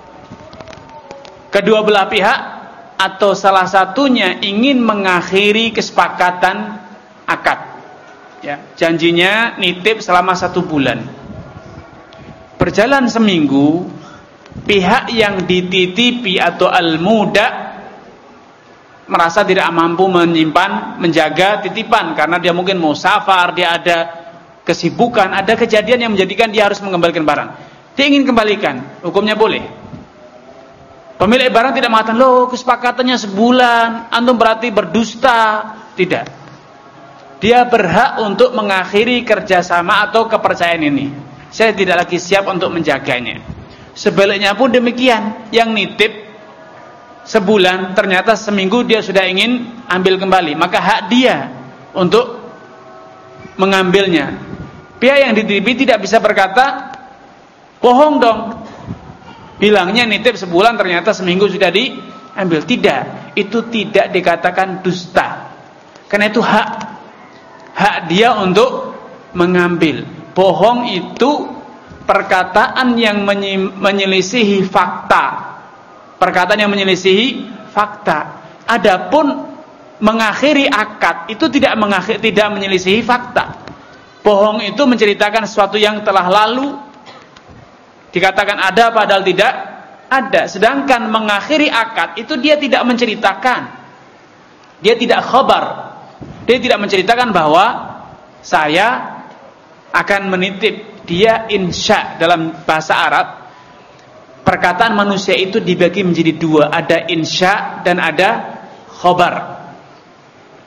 kedua belah pihak atau salah satunya ingin mengakhiri kesepakatan akad, ya, janjinya nitip selama satu bulan, berjalan seminggu, pihak yang dititipi atau al-muda merasa tidak mampu menyimpan, menjaga titipan, karena dia mungkin mau safar, dia ada kesibukan, ada kejadian yang menjadikan dia harus mengembalikan barang. Dia ingin kembalikan, hukumnya boleh. Pemilik barang tidak mengatakan, loh kesepakatannya sebulan, antum berarti berdusta. Tidak. Dia berhak untuk mengakhiri kerjasama atau kepercayaan ini. Saya tidak lagi siap untuk menjaganya. Sebaliknya pun demikian, yang nitip sebulan, ternyata seminggu dia sudah ingin ambil kembali, maka hak dia untuk mengambilnya. Pihak yang dititipi tidak bisa berkata, bohong dong, bilangnya nitip sebulan, ternyata seminggu sudah diambil. Tidak, itu tidak dikatakan dusta, karena itu hak hak dia untuk mengambil. Bohong itu perkataan yang menyelisihi fakta, perkataan yang menyelisihi fakta. Adapun mengakhiri akad itu tidak mengakhir, tidak menyelisihi fakta. Bohong itu menceritakan sesuatu yang telah lalu, dikatakan ada padahal tidak ada. Sedangkan mengakhiri akad itu dia tidak menceritakan, dia tidak khabar, dia tidak menceritakan bahwa saya akan menitip. Dia insya. Dalam bahasa Arab, perkataan manusia itu dibagi menjadi dua, ada insya dan ada khabar.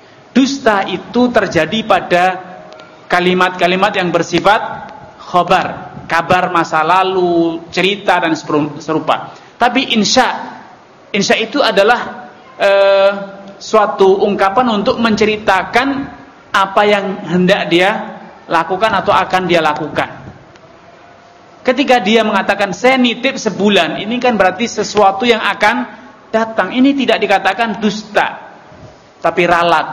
dusta itu terjadi pada kalimat-kalimat yang bersifat khobar, kabar masa lalu, cerita dan serupa. Tapi insya, insya itu adalah eh, suatu ungkapan untuk menceritakan apa yang hendak dia lakukan atau akan dia lakukan. Ketika dia mengatakan saya nitip sebulan, ini kan berarti sesuatu yang akan datang. Ini tidak dikatakan dusta, tapi ralat.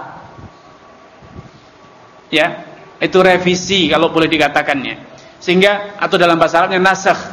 Ya, itu revisi kalau boleh dikatakannya. Sehingga atau dalam bahasa Arabnya nasakh.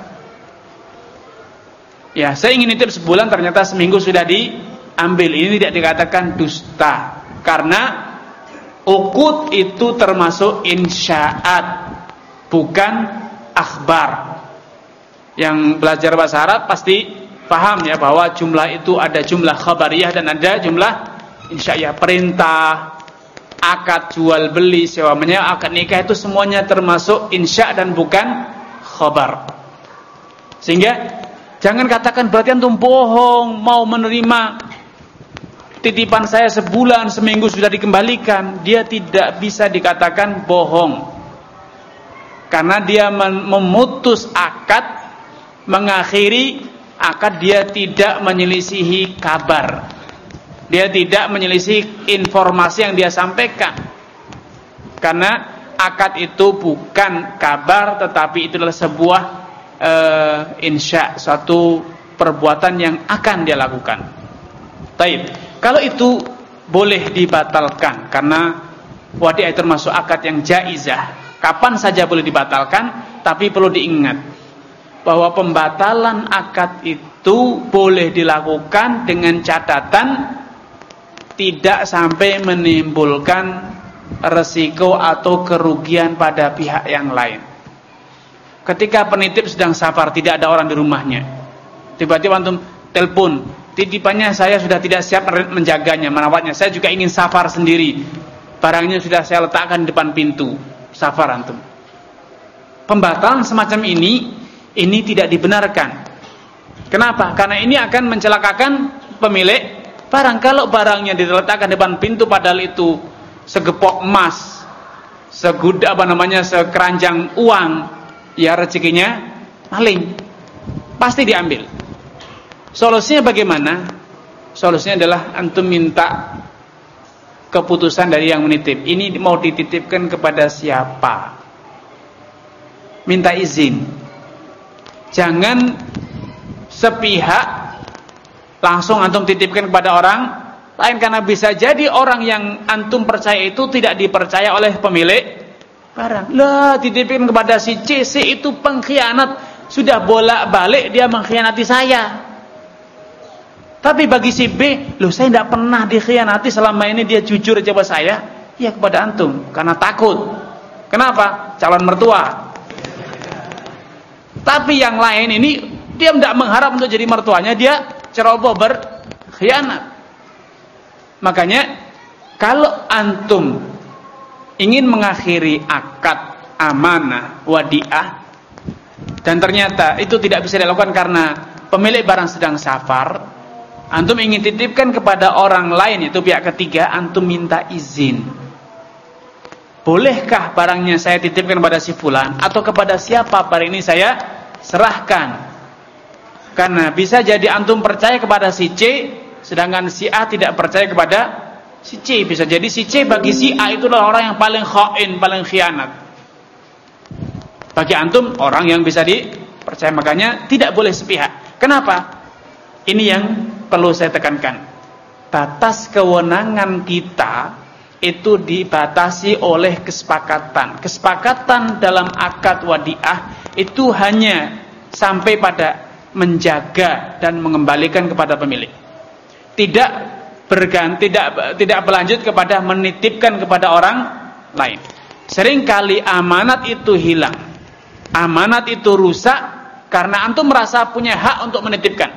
Ya, saya ingin nitip sebulan, ternyata seminggu sudah diambil. Ini tidak dikatakan dusta, karena uqud itu termasuk insyaat, bukan akhbar. Yang belajar bahasa Arab pasti paham ya, bahwa jumlah itu ada jumlah khabariyah dan ada jumlah insya'iyah. Perintah, akad jual beli, sewa menyewa, akad nikah itu semuanya termasuk insya' dan bukan khabar. Sehingga jangan katakan berarti antum bohong, mau menerima titipan saya sebulan, seminggu sudah dikembalikan. Dia tidak bisa dikatakan bohong, karena dia memutus akad, mengakhiri akad. Dia tidak menyelisihi kabar, dia tidak menyelisihi informasi yang dia sampaikan, karena akad itu bukan kabar, tetapi itu adalah sebuah uh, insya, suatu perbuatan yang akan dia lakukan. Taib. Kalau itu boleh dibatalkan, karena wadi'ah termasuk akad yang jaizah, kapan saja boleh dibatalkan. Tapi perlu diingat bahwa pembatalan akad itu boleh dilakukan dengan catatan tidak sampai menimbulkan resiko atau kerugian pada pihak yang lain. Ketika penitip sedang safar, tidak ada orang di rumahnya, tiba-tiba antum telepon, titipannya saya sudah tidak siap menjaganya, merawatnya, saya juga ingin safar sendiri, barangnya sudah saya letakkan di depan pintu safar antum. Pembatalan semacam ini ini tidak dibenarkan. Kenapa? Karena ini akan mencelakakan pemilik barang. Kalau barangnya diletakkan di depan pintu, padahal itu segepok emas, segud apa namanya, sekeranjang uang, ya rezekinya maling, pasti diambil. Solusinya bagaimana? Solusinya adalah antum minta keputusan dari yang menitip. Ini mau dititipkan kepada siapa? Minta izin. Jangan sepihak langsung antum titipkan kepada orang lain, karena bisa jadi orang yang antum percaya itu tidak dipercaya oleh pemilik barang. Lah, titipin kepada si C, C itu pengkhianat, sudah bolak-balik dia mengkhianati saya. Tapi bagi si B, loh saya tidak pernah dikhianati, selama ini dia jujur aja kepada saya. Ya kepada antum, karena takut. Kenapa? Calon mertua. Tapi yang lain ini dia tidak mengharap untuk jadi mertuanya, dia ceroboh berkhianat. Makanya kalau antum ingin mengakhiri akad amanah wadi'ah dan ternyata itu tidak bisa dilakukan karena pemilik barang sedang safar, antum ingin titipkan kepada orang lain, itu pihak ketiga, antum minta izin. Bolehkah barangnya saya titipkan kepada si fulan, atau kepada siapa barang ini saya serahkan? Karena bisa jadi antum percaya kepada si C, sedangkan si A tidak percaya kepada si C. Bisa jadi si C bagi si A itulah orang yang paling khain, paling khianat. Bagi antum orang yang bisa dipercaya. Makanya tidak boleh sepihak. Kenapa? Ini yang perlu saya tekankan. Batas kewenangan kita itu dibatasi oleh kesepakatan. Kesepakatan dalam akad wadi'ah itu hanya sampai pada menjaga dan mengembalikan kepada pemilik. Tidak berganti, tidak tidak berlanjut kepada menitipkan kepada orang lain. Seringkali amanat itu hilang, amanat itu rusak karena antum merasa punya hak untuk menitipkan.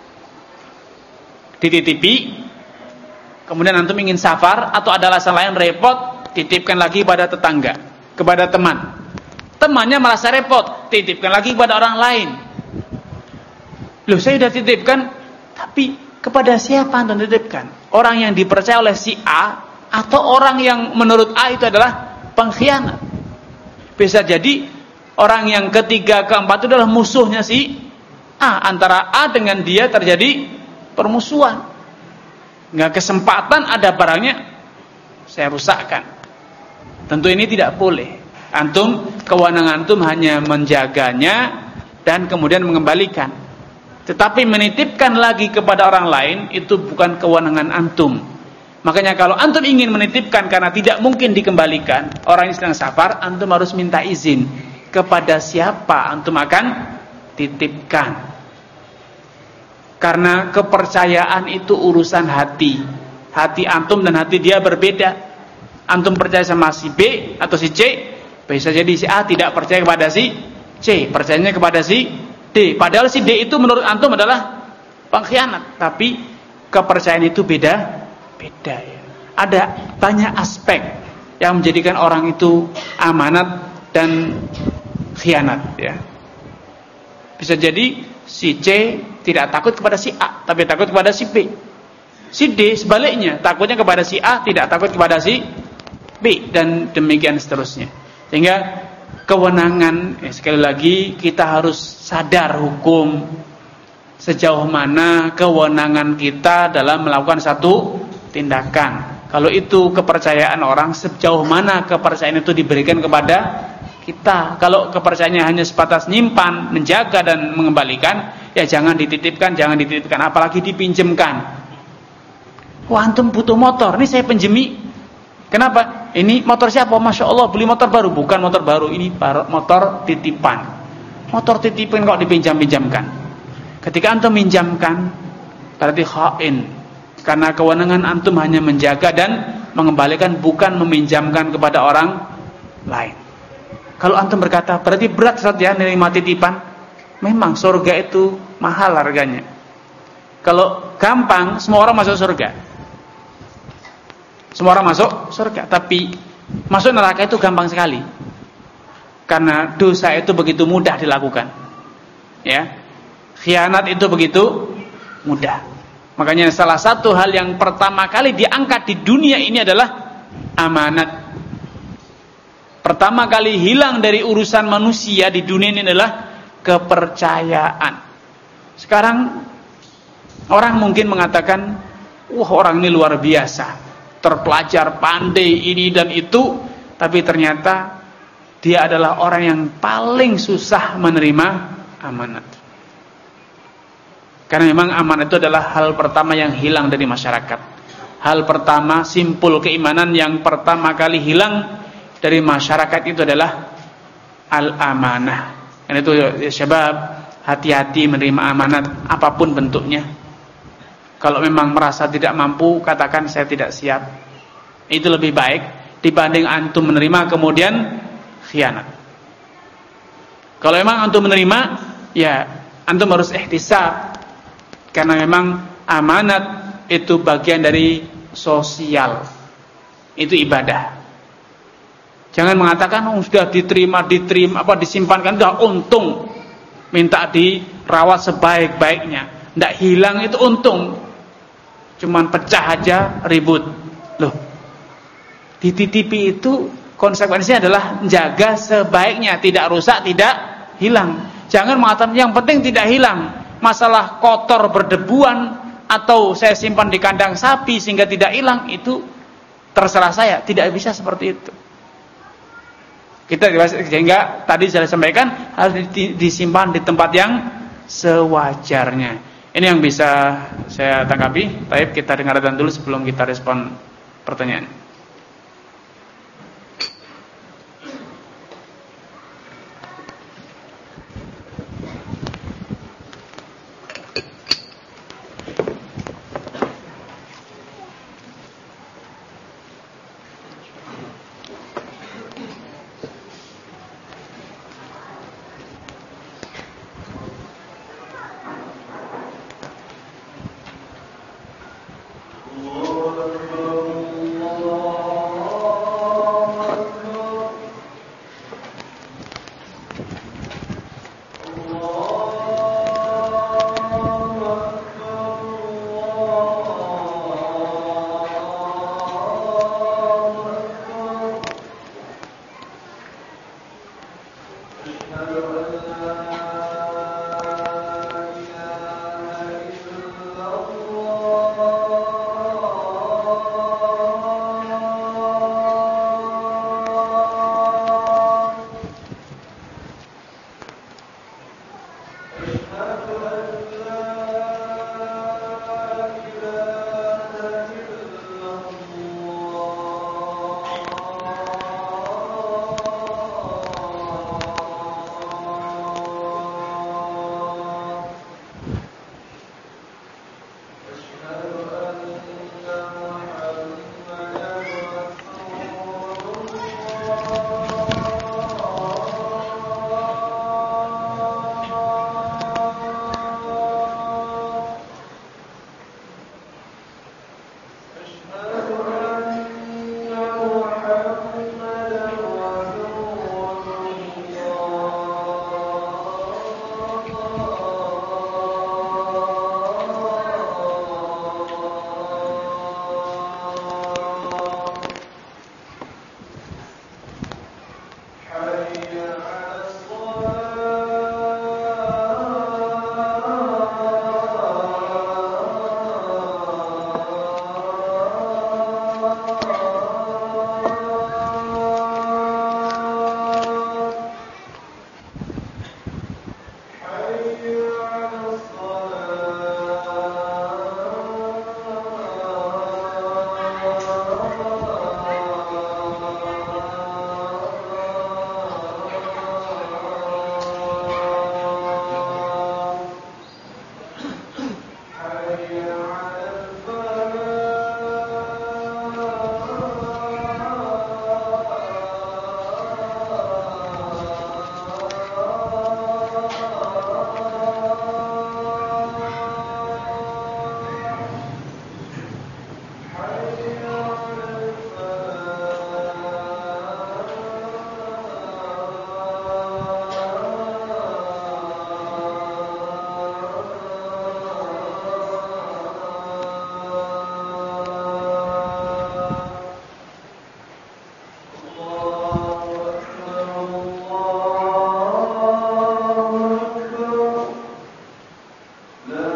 Dititipi, kemudian antum ingin safar atau ada alasan lain repot, titipkan lagi pada tetangga, kepada teman. Temannya merasa repot, titipkan lagi kepada orang lain. Loh, saya sudah titipkan, tapi kepada siapa antum titipkan? Orang yang dipercaya oleh si A atau orang yang menurut A itu adalah pengkhianat. Bisa jadi orang yang ketiga, keempat itu adalah musuhnya si A. Antara A dengan dia terjadi permusuhan. Nggak kesempatan ada barangnya saya rusakkan. Tentu ini tidak boleh. Antum, kewenangan antum hanya menjaganya dan kemudian mengembalikan. Tetapi menitipkan lagi kepada orang lain itu bukan kewenangan antum. Makanya kalau antum ingin menitipkan karena tidak mungkin dikembalikan, orang yang sedang safar, antum harus minta izin kepada siapa antum akan titipkan. Karena kepercayaan itu urusan hati. Hati antum dan hati dia berbeda. Antum percaya sama si B atau si C, bisa jadi si A tidak percaya kepada si C, percayanya kepada si D. Padahal si D itu menurut antum adalah pengkhianat, tapi kepercayaan itu beda, beda ya. Ada banyak aspek yang menjadikan orang itu amanat dan khianat ya. Bisa jadi si C tidak takut kepada si A, tapi takut kepada si B. Si D sebaliknya, takutnya kepada si A, tidak takut kepada si B, dan demikian seterusnya. Sehingga kewenangan, ya sekali lagi kita harus sadar hukum sejauh mana kewenangan kita dalam melakukan satu tindakan. Kalau itu kepercayaan orang, sejauh mana kepercayaan itu diberikan kepada kita. Kalau kepercayaannya hanya sebatas nyimpan, menjaga dan mengembalikan, ya jangan dititipkan, jangan dititipkan, apalagi dipinjemkan. Wah, antum butuh motor, ini saya pinjemi. Kenapa? Ini motor siapa? Masya Allah, beli motor baru. Bukan motor baru, ini motor titipan. Motor titipan kok dipinjam-pinjamkan. Ketika antum minjamkan, berarti khain. Karena kewenangan antum hanya menjaga dan mengembalikan, bukan meminjamkan kepada orang lain. Kalau antum berkata, berarti berat Ustaz ya menerima titipan. Memang surga itu mahal harganya. Kalau gampang, semua orang masuk surga. Semua orang masuk surga. Tapi masuk neraka itu gampang sekali. Karena dosa itu begitu mudah dilakukan. Ya, khianat itu begitu mudah. Makanya salah satu hal yang pertama kali diangkat di dunia ini adalah amanat. Pertama kali hilang dari urusan manusia di dunia ini adalah kepercayaan. Sekarang orang mungkin mengatakan, wah orang ini luar biasa, terpelajar, pandai ini dan itu, tapi ternyata dia adalah orang yang paling susah menerima amanat. Karena memang amanat itu adalah hal pertama yang hilang dari masyarakat. Hal pertama, simpul keimanan yang pertama kali hilang dari masyarakat itu adalah al-amanah. Dan itu ya syabab, hati-hati menerima amanat apapun bentuknya. Kalau memang merasa tidak mampu, katakan saya tidak siap. Itu lebih baik dibanding antum menerima kemudian khianat. Kalau memang antum menerima, ya antum harus ihtisab. Karena memang amanat itu bagian dari sosial. Itu ibadah. Jangan mengatakan oh, sudah diterima, diterima apa disimpankan sudah untung. Minta dirawat sebaik-baiknya. Tidak hilang itu untung. Cuman pecah aja ribut. Loh. Dititipi itu konsekuensinya adalah menjaga sebaiknya, tidak rusak, tidak hilang. Jangan mengatakan yang penting tidak hilang. Masalah kotor berdebuan atau saya simpan di kandang sapi sehingga tidak hilang, itu terserah saya, tidak bisa seperti itu. Kita sehingga tadi saya sampaikan harus disimpan di tempat yang sewajarnya. Ini yang bisa saya tanggapi. Baik, kita dengarkan dulu sebelum kita respon pertanyaan. Allah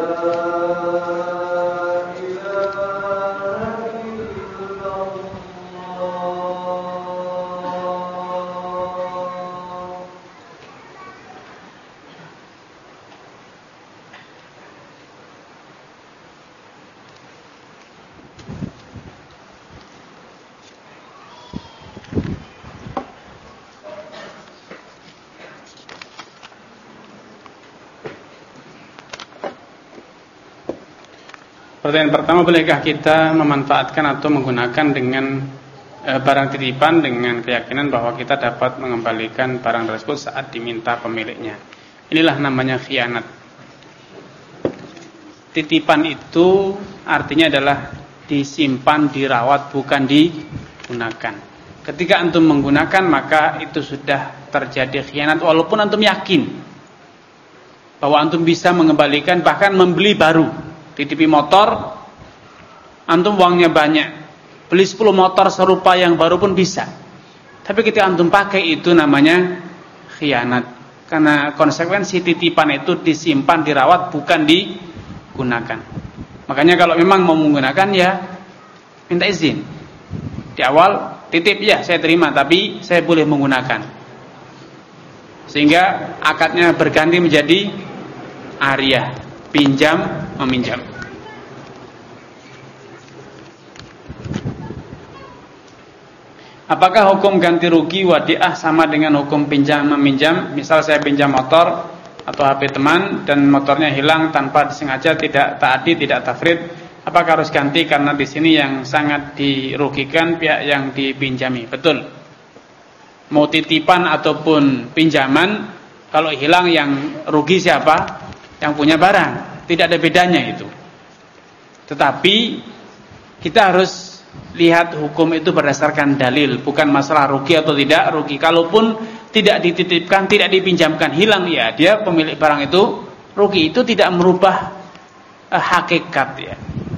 Pertanyaan pertama, bolehkah kita memanfaatkan atau menggunakan dengan e, barang titipan dengan keyakinan bahwa kita dapat mengembalikan barang tersebut saat diminta pemiliknya? Inilah namanya khianat. Titipan itu artinya adalah disimpan, dirawat, bukan digunakan. Ketika antum menggunakan, maka itu sudah terjadi khianat, walaupun antum yakin bahwa antum bisa mengembalikan, bahkan membeli baru. Titipi motor, antum uangnya banyak, beli sepuluh motor serupa yang baru pun bisa. Tapi ketika antum pakai, itu namanya khianat. Karena konsekuensi titipan itu disimpan, dirawat, bukan digunakan. Makanya kalau memang mau menggunakan, ya minta izin. Di awal titip, ya saya terima, tapi saya boleh menggunakan. Sehingga akadnya berganti menjadi ariyah, pinjam meminjam. Apakah hukum ganti rugi wadiah sama dengan hukum pinjam meminjam? Misal saya pinjam motor atau H P teman dan motornya hilang tanpa disengaja, tidak ta'adi, tidak tafrid, apakah harus ganti? Karena di sini yang sangat dirugikan pihak yang dipinjami. Betul. Mau titipan ataupun pinjaman, kalau hilang yang rugi siapa? Yang punya barang. Tidak ada bedanya itu. Tetapi kita harus lihat hukum itu berdasarkan dalil, bukan masalah rugi atau tidak rugi. Kalaupun tidak dititipkan, tidak dipinjamkan, hilang, ya dia pemilik barang itu rugi. Itu tidak merubah eh, hakikat, ya.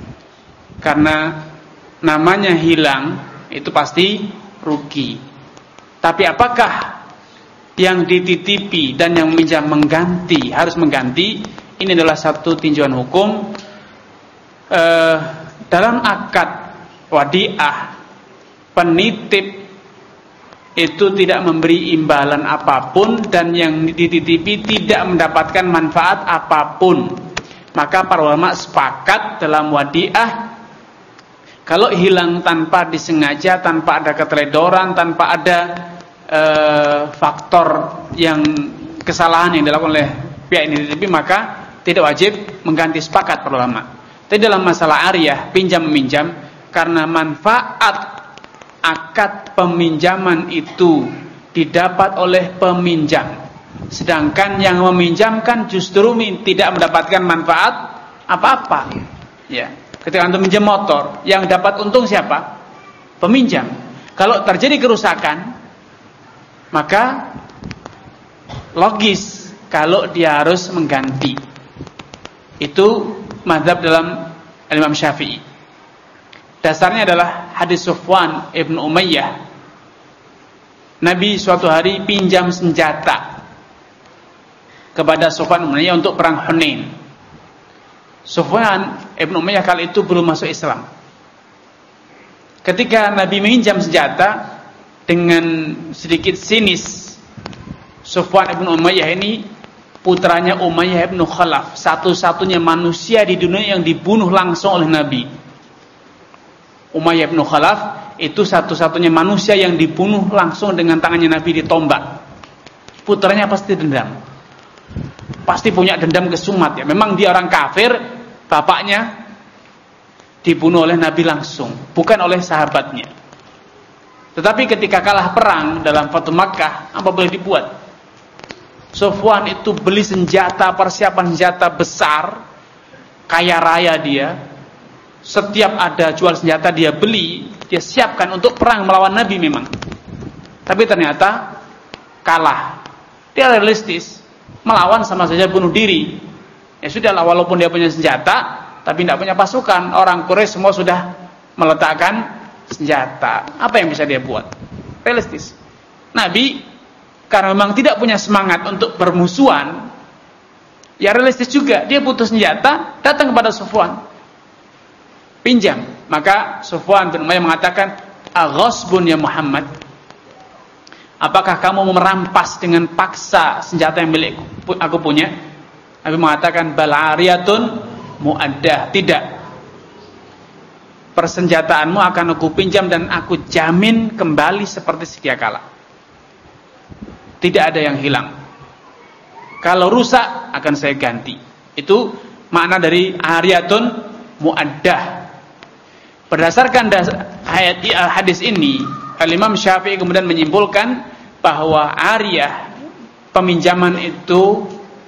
Karena namanya hilang itu pasti rugi. Tapi apakah yang dititipi dan yang meminjam mengganti harus mengganti? Ini adalah satu tinjauan hukum. e, Dalam akad wadiah, penitip itu tidak memberi imbalan apapun dan yang dititipi tidak mendapatkan manfaat apapun. Maka para ulama sepakat dalam wadiah, kalau hilang tanpa disengaja, tanpa ada keteledoran, tanpa ada e, faktor yang kesalahan yang dilakukan oleh pihak yang dititipi, maka tidak wajib mengganti, sepakat para ulama. Tapi dalam masalah ariyah, pinjam meminjam, karena manfaat akad peminjaman itu didapat oleh peminjam, sedangkan yang meminjamkan justru tidak mendapatkan manfaat apa-apa. Ya, ketika antum pinjam motor, yang dapat untung siapa? Peminjam. Kalau terjadi kerusakan, maka logis kalau dia harus mengganti. Itu mazhab dalam Imam Syafi'i. Dasarnya adalah hadis Sufwan ibn Umayyah. Nabi suatu hari pinjam senjata kepada Sufwan ibn Umayyah untuk perang Hunain. Sufwan ibn Umayyah kali itu belum masuk Islam. Ketika Nabi meminjam senjata, dengan sedikit sinis, Sufwan ibn Umayyah ini putranya Umayyah ibn Khalaf, satu-satunya manusia di dunia yang dibunuh langsung oleh Nabi. Umayyah ibn Khalaf itu satu-satunya manusia yang dibunuh langsung dengan tangannya Nabi, ditombak. Putranya pasti dendam, pasti punya dendam kesumat, ya. Memang dia orang kafir, bapaknya dibunuh oleh Nabi langsung, bukan oleh sahabatnya. Tetapi ketika kalah perang dalam Fatu Makkah, apa boleh dibuat? Sufwan itu beli senjata, persiapan senjata besar, kaya raya dia. Setiap ada jual senjata dia beli, dia siapkan untuk perang melawan Nabi memang. Tapi ternyata kalah. Dia realistis, melawan sama saja bunuh diri. Ya sudahlah, walaupun dia punya senjata, tapi tidak punya pasukan. Orang Quraisy semua sudah meletakkan senjata. Apa yang bisa dia buat? Realistis. Nabi karena memang tidak punya semangat untuk bermusuhan, Ya realistis juga, dia butuh senjata, datang kepada Sufwan, pinjam. Maka Sufwan bin Umayyah mengatakan, "Aghasbun ya Muhammad, apakah kamu mau merampas dengan paksa senjata yang milik aku punya?" Nabi mengatakan, "Bal ariyatun muaddah." Tidak, persenjataanmu akan aku pinjam dan aku jamin kembali seperti sedia kala. Tidak ada yang hilang. Kalau rusak akan saya ganti. Itu makna dari ariyatun muaddah. Berdasarkan ayat hadis ini, Al-Imam Syafi'i kemudian menyimpulkan bahwa ariyah, peminjaman itu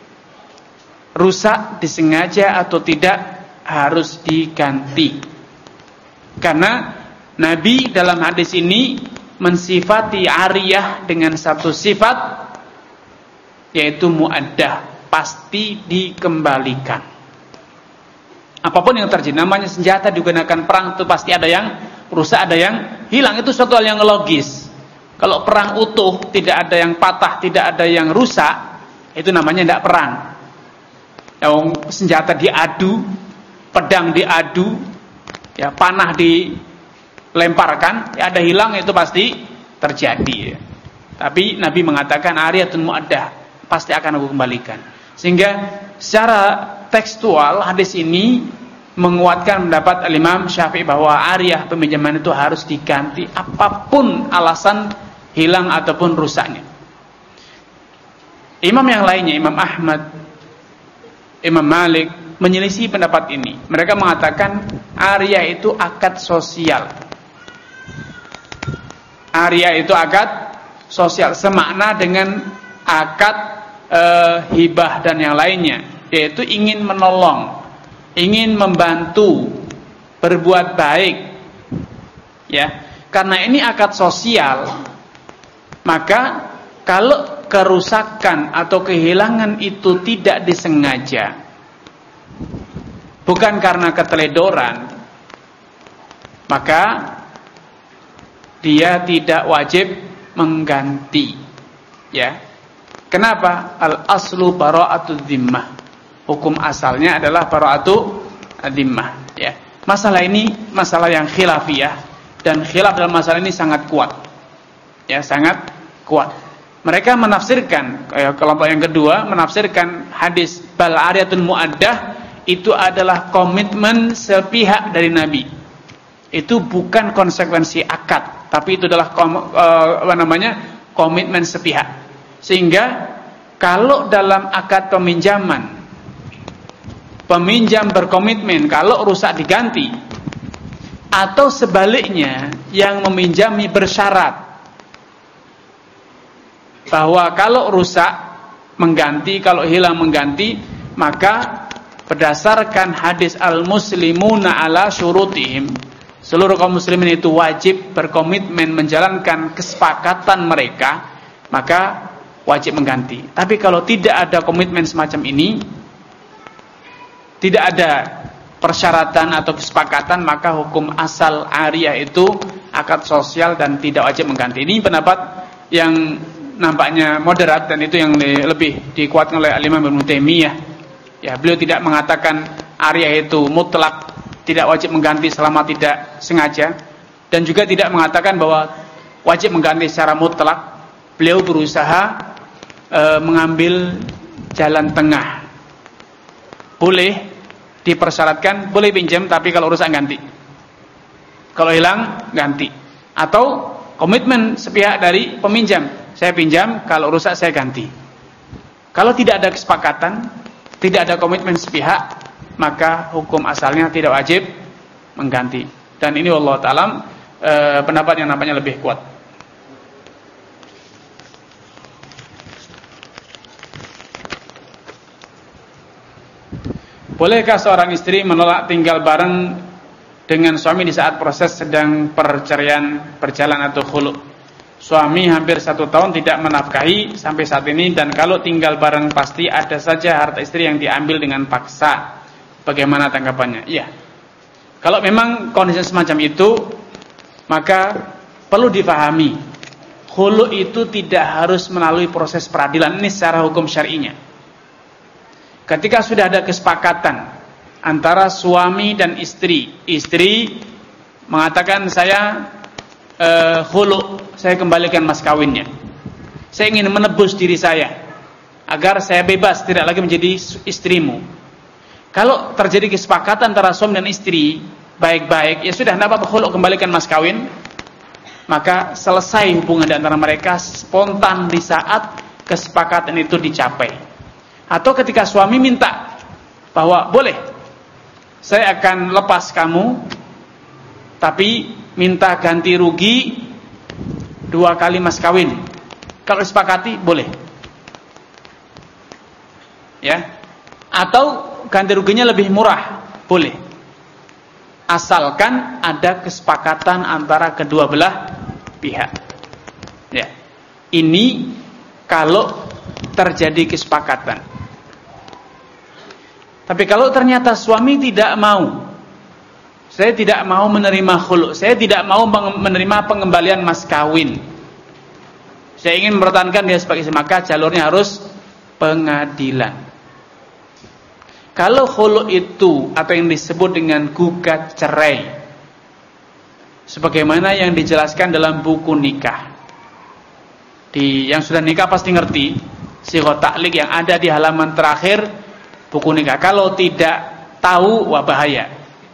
rusak disengaja atau tidak harus diganti. Karena Nabi dalam hadis ini mensifati ariyah dengan satu sifat, yaitu muaddah, pasti dikembalikan. Apapun yang terjadi, namanya senjata digunakan perang itu pasti ada yang rusak, ada yang hilang. Itu suatu hal yang logis. Kalau perang utuh, tidak ada yang patah, tidak ada yang rusak, itu namanya tidak perang. Yang senjata diadu, pedang diadu, ya panah dilemparkan, ya ada hilang, itu pasti terjadi. Ya. Tapi Nabi mengatakan ariyatun muaddah, pasti akan aku kembalikan. Sehingga secara tekstual hadis ini menguatkan pendapat Al-Imam Syafi'i bahwa ariyah, peminjaman itu harus diganti apapun alasan hilang ataupun rusaknya. Imam yang lainnya, Imam Ahmad, Imam Malik menyelisih pendapat ini. Mereka mengatakan ariyah itu akad sosial. Ariyah itu akad sosial, semakna dengan akad e, hibah dan yang lainnya, yaitu ingin menolong, ingin membantu, berbuat baik. Ya, karena ini akad sosial, maka kalau kerusakan atau kehilangan itu tidak disengaja, bukan karena keteledoran, maka dia tidak wajib mengganti. Ya. Kenapa? Al-aslu bara'atul dhimmah. Hukum asalnya adalah bara'atul dhimmah. Ya. Masalah ini masalah yang khilafiyah, dan khilaf dalam masalah ini sangat kuat. Ya, sangat kuat. Mereka menafsirkan, kelompok yang kedua menafsirkan hadis bal ariyatun muaddah itu adalah komitmen sepihak dari Nabi. Itu bukan konsekuensi akad, tapi itu adalah kom, uh, apa namanya komitmen sepihak. Sehingga kalau dalam akad peminjaman, peminjam berkomitmen kalau rusak diganti, atau sebaliknya yang meminjami bersyarat bahwa kalau rusak mengganti, kalau hilang mengganti, maka berdasarkan hadis al-muslimuna ala syurutihim, seluruh kaum muslimin itu wajib berkomitmen menjalankan kesepakatan mereka, maka wajib mengganti. Tapi kalau tidak ada komitmen semacam ini, tidak ada persyaratan atau kesepakatan, maka hukum asal ariyah itu akad sosial dan tidak wajib mengganti. Ini pendapat yang nampaknya moderat, dan itu yang lebih dikuatkan oleh Al-Imam Ibnu Taimiyah. Ya, beliau tidak mengatakan ariyah itu mutlak tidak wajib mengganti selama tidak sengaja, dan juga tidak mengatakan bahwa wajib mengganti secara mutlak. Beliau berusaha e, mengambil jalan tengah. Boleh dipersyaratkan, boleh pinjam, tapi kalau rusak ganti, kalau hilang ganti. Atau komitmen sepihak dari peminjam, saya pinjam, kalau rusak saya ganti. Kalau tidak ada kesepakatan, tidak ada komitmen sepihak, maka hukum asalnya tidak wajib mengganti. Dan ini wallahu ta'ala e, pendapat yang nampaknya lebih kuat. Bolehkah seorang istri menolak tinggal bareng dengan suami di saat proses sedang perceraian berjalan atau khulu? Suami hampir satu tahun tidak menafkahi sampai saat ini, dan kalau tinggal bareng pasti ada saja harta istri yang diambil dengan paksa. Bagaimana tanggapannya? Iya. Kalau memang kondisi semacam itu, maka perlu difahami, khulu itu tidak harus melalui proses peradilan. Ini secara hukum syar'inya. ketika sudah ada kesepakatan antara suami dan istri, istri mengatakan saya uh, khulu, saya kembalikan mas kawinnya, saya ingin menebus diri saya agar saya bebas, tidak lagi menjadi istrimu. Kalau terjadi kesepakatan antara suami dan istri baik-baik, ya sudah, tidak apa-apa, khulu, kembalikan mas kawin, maka selesai hubungan di antara mereka spontan di saat kesepakatan itu dicapai. Atau ketika suami minta bahwa boleh, saya akan lepas kamu, tapi minta ganti rugi dua kali mas kawin. Kalau disepakati boleh, ya. Atau ganti ruginya lebih murah, boleh, asalkan ada kesepakatan antara kedua belah pihak. Ya, ini kalau terjadi kesepakatan. Tapi kalau ternyata suami tidak mau, saya tidak mau menerima khulu, saya tidak mau menerima pengembalian mas kawin, saya ingin mempertahankan dia sebagai istri, maka jalurnya harus pengadilan. Kalau khulu itu atau yang disebut dengan gugat cerai, sebagaimana yang dijelaskan dalam buku nikah, di yang sudah nikah pasti ngerti sighah ta'liq yang ada di halaman terakhir buku nikah. Kalau tidak tahu, wah bahaya.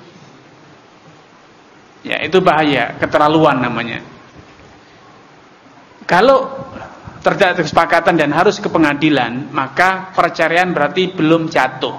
Ya, itu bahaya, keterlaluan namanya. Kalau terjadi kesepakatan dan harus ke pengadilan, maka perceraian berarti belum jatuh.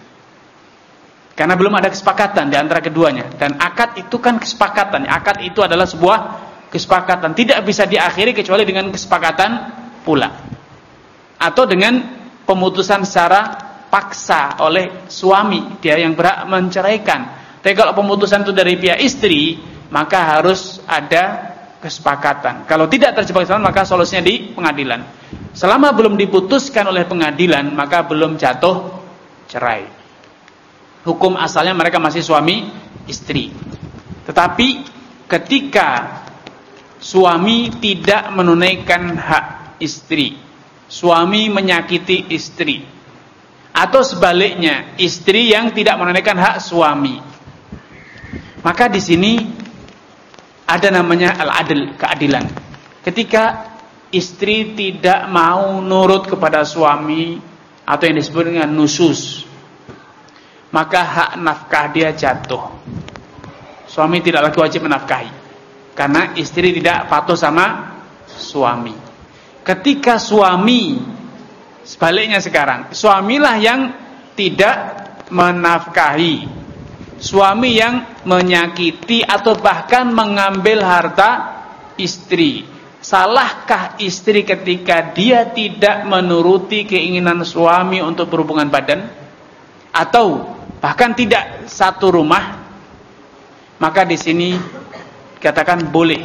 Karena belum ada kesepakatan di antara keduanya. Dan akad itu kan kesepakatan. Akad itu adalah sebuah kesepakatan, tidak bisa diakhiri kecuali dengan kesepakatan pula, atau dengan pemutusan secara paksa oleh suami, dia yang berhak menceraikan. Tapi kalau pemutusan itu dari pihak istri, maka harus ada kesepakatan. Kalau tidak terjebak kesepakatan, maka solusinya di pengadilan. Selama belum diputuskan oleh pengadilan, maka belum jatuh cerai. Hukum asalnya mereka masih suami istri. Tetapi ketika suami tidak menunaikan hak istri, suami menyakiti istri, atau sebaliknya istri yang tidak menunaikan hak suami, maka di sini ada namanya al-adl, keadilan. Ketika istri tidak mau nurut kepada suami atau yang disebut dengan nusus, maka hak nafkah dia jatuh. Suami tidak lagi wajib menafkahi karena istri tidak patuh sama suami. Ketika suami, sebaliknya sekarang, suamilah yang tidak menafkahi, suami yang menyakiti atau bahkan mengambil harta istri. Salahkah istri ketika dia tidak menuruti keinginan suami untuk berhubungan badan, atau bahkan tidak satu rumah? Maka di sini katakan boleh.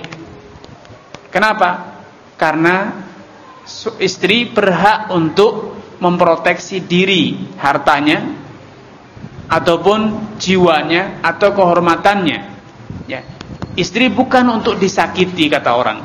Kenapa? Karena istri berhak untuk memproteksi diri, hartanya ataupun jiwanya atau kehormatannya. Ya, istri bukan untuk disakiti, kata orang.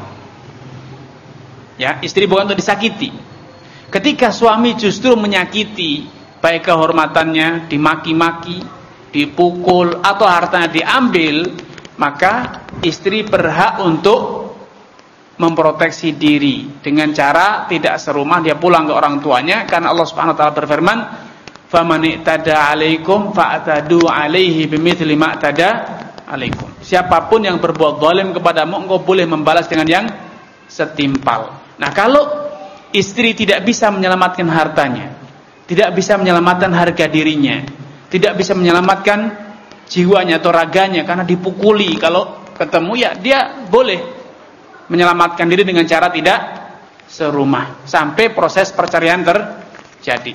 Ya, istri bukan untuk disakiti. Ketika suami justru menyakiti, baik kehormatannya dimaki-maki, dipukul atau hartanya diambil, maka istri berhak untuk memproteksi diri dengan cara tidak serumah, dia pulang ke orang tuanya, karena Allah Subhanahu wa taala berfirman, "Faman i'tada 'alaikum fa'tadu 'alaihi bimithli ma i'tada 'alaikum." Siapapun yang berbuat zalim kepadamu, engkau boleh membalas dengan yang setimpal. Nah, kalau istri tidak bisa menyelamatkan hartanya, tidak bisa menyelamatkan harga dirinya, tidak bisa menyelamatkan jiwanya atau raganya karena dipukuli kalau ketemu, ya dia boleh menyelamatkan diri dengan cara tidak serumah sampai proses perceraian terjadi.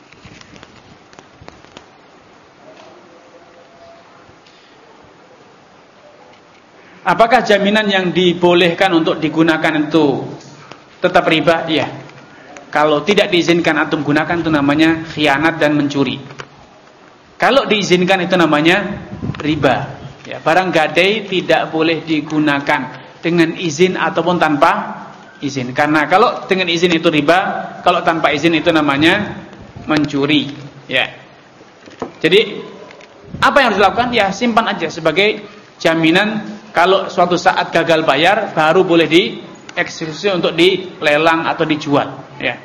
Apakah jaminan yang dibolehkan untuk digunakan itu tetap riba? Iya. Kalau tidak diizinkan antum gunakan, itu namanya khianat dan mencuri. Kalau diizinkan itu namanya riba. Ya, barang gadai tidak boleh digunakan dengan izin ataupun tanpa izin. Karena kalau dengan izin itu riba, kalau tanpa izin itu namanya mencuri. Ya. Jadi apa yang harus dilakukan? Ya simpan aja sebagai jaminan kalau suatu saat gagal bayar baru boleh dieksekusi untuk dilelang atau dijual. Ya.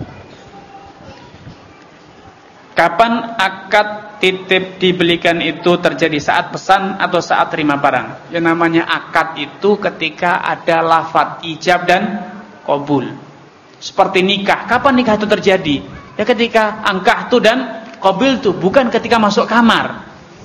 Kapan akad titip dibelikan itu terjadi, saat pesan atau saat terima barang? Yang namanya akad itu ketika ada lafadz ijab dan qabul. Seperti nikah. Kapan nikah itu terjadi? Ya ketika angkahtu dan qabiltu, bukan ketika masuk kamar.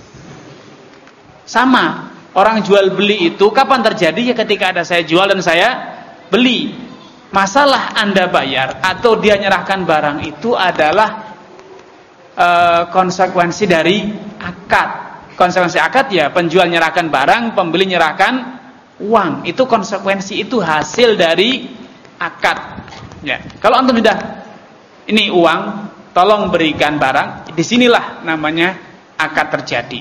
Sama, orang jual beli itu kapan terjadi? Ya ketika ada saya jual dan saya beli. Masalah Anda bayar atau dia nyerahkan barang itu adalah Uh, konsekuensi dari akad. Konsekuensi akad ya penjual nyerahkan barang, pembeli nyerahkan uang. Itu konsekuensi, itu hasil dari akad. Ya. Kalau antum sudah ini uang, tolong berikan barang, disinilah namanya akad terjadi.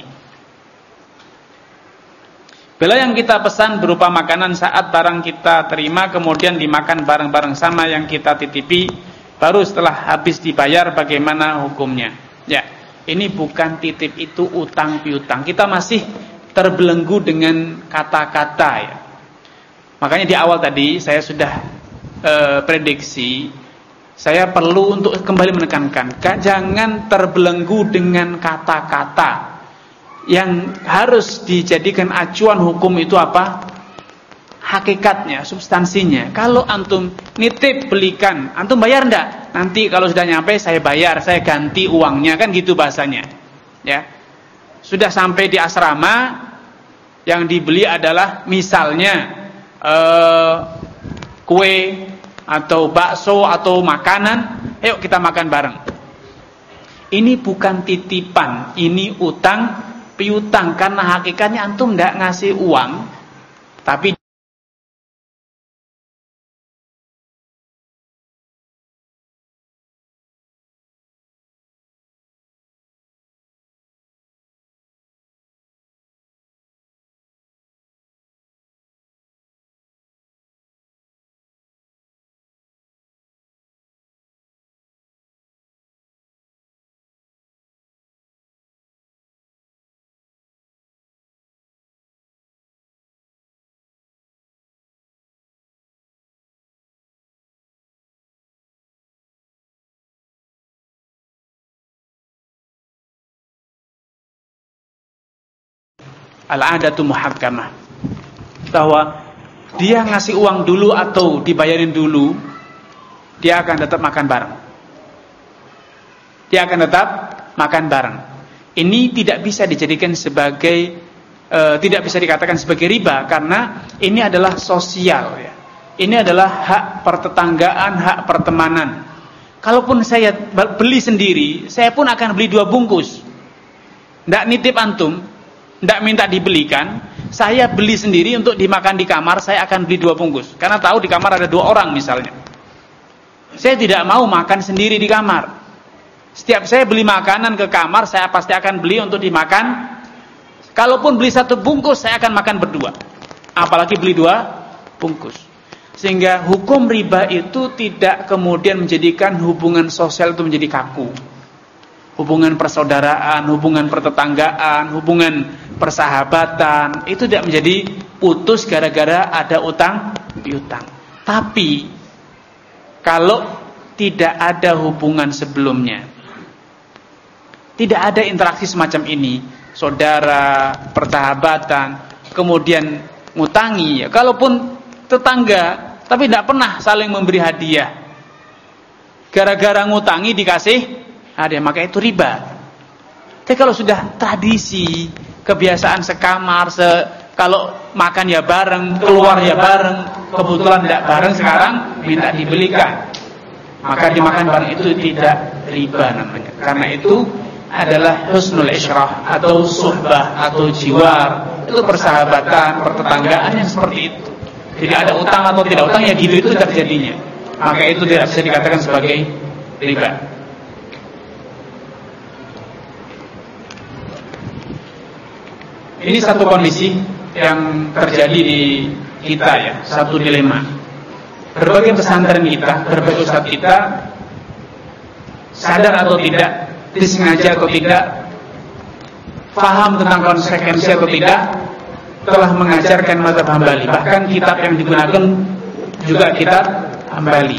Bila yang kita pesan berupa makanan saat barang kita terima kemudian dimakan bareng-bareng sama yang kita titipi, baru setelah habis dibayar bagaimana hukumnya? Ya, ini bukan titip, itu utang piutang. Kita masih terbelenggu dengan kata-kata ya. Makanya di awal tadi saya sudah e, prediksi, saya perlu untuk kembali menekankan, jangan terbelenggu dengan kata-kata. Yang harus dijadikan acuan hukum itu apa? Hakikatnya, substansinya. Kalau antum nitip belikan, antum bayar enggak? Nanti kalau sudah nyampe saya bayar, saya ganti uangnya, kan gitu bahasanya. Ya. Sudah sampai di asrama, yang dibeli adalah misalnya eh, kue atau bakso atau makanan, ayo kita makan bareng. Ini bukan titipan, ini utang piutang, karena hakikatnya antum enggak ngasih uang, tapi al-adatu muhakkamah, bahwa dia ngasih uang dulu atau dibayarin dulu, dia akan tetap makan bareng. Dia akan tetap makan bareng. Ini tidak bisa dijadikan sebagai e, tidak bisa dikatakan sebagai riba, karena ini adalah sosial ya. Ini adalah hak pertetanggaan, hak pertemanan. Kalaupun saya beli sendiri, saya pun akan beli dua bungkus. Nggak nitip antum, nggak minta dibelikan, saya beli sendiri untuk dimakan di kamar, saya akan beli dua bungkus. Karena tahu di kamar ada dua orang misalnya. Saya tidak mau makan sendiri di kamar. Setiap saya beli makanan ke kamar, saya pasti akan beli untuk dimakan. Kalaupun beli satu bungkus, saya akan makan berdua. Apalagi beli dua bungkus. Sehingga hukum riba itu tidak kemudian menjadikan hubungan sosial itu menjadi kaku. Hubungan persaudaraan, hubungan pertetanggaan, hubungan persahabatan itu tidak menjadi putus gara-gara ada utang piutang. Tapi kalau tidak ada hubungan sebelumnya, tidak ada interaksi semacam ini, saudara, persahabatan, kemudian ngutangi, ya, kalaupun tetangga, tapi tidak pernah saling memberi hadiah, gara-gara ngutangi dikasih hadiah, maka itu riba. Tapi kalau sudah tradisi, kebiasaan sekamar, se kalau makan ya bareng, keluar ya bareng, kebetulan tidak bareng sekarang minta dibelikan, maka dimakan bareng, itu tidak riba namanya. Karena itu adalah husnul isyrah atau suhbah atau jiwar, itu persahabatan, pertetanggaan yang seperti itu. Jadi ada utang atau tidak utang ya gitu itu terjadinya, maka itu tidak bisa dikatakan sebagai riba. Ini satu kondisi yang terjadi di kita ya, satu dilema. Berbagai pesantren kita, berbagai ustadz kita sadar atau tidak disengaja atau tidak, faham tentang konsekuensi atau tidak, telah mengajarkan mazhab Hambali. Bahkan kitab yang digunakan juga kitab Hambali.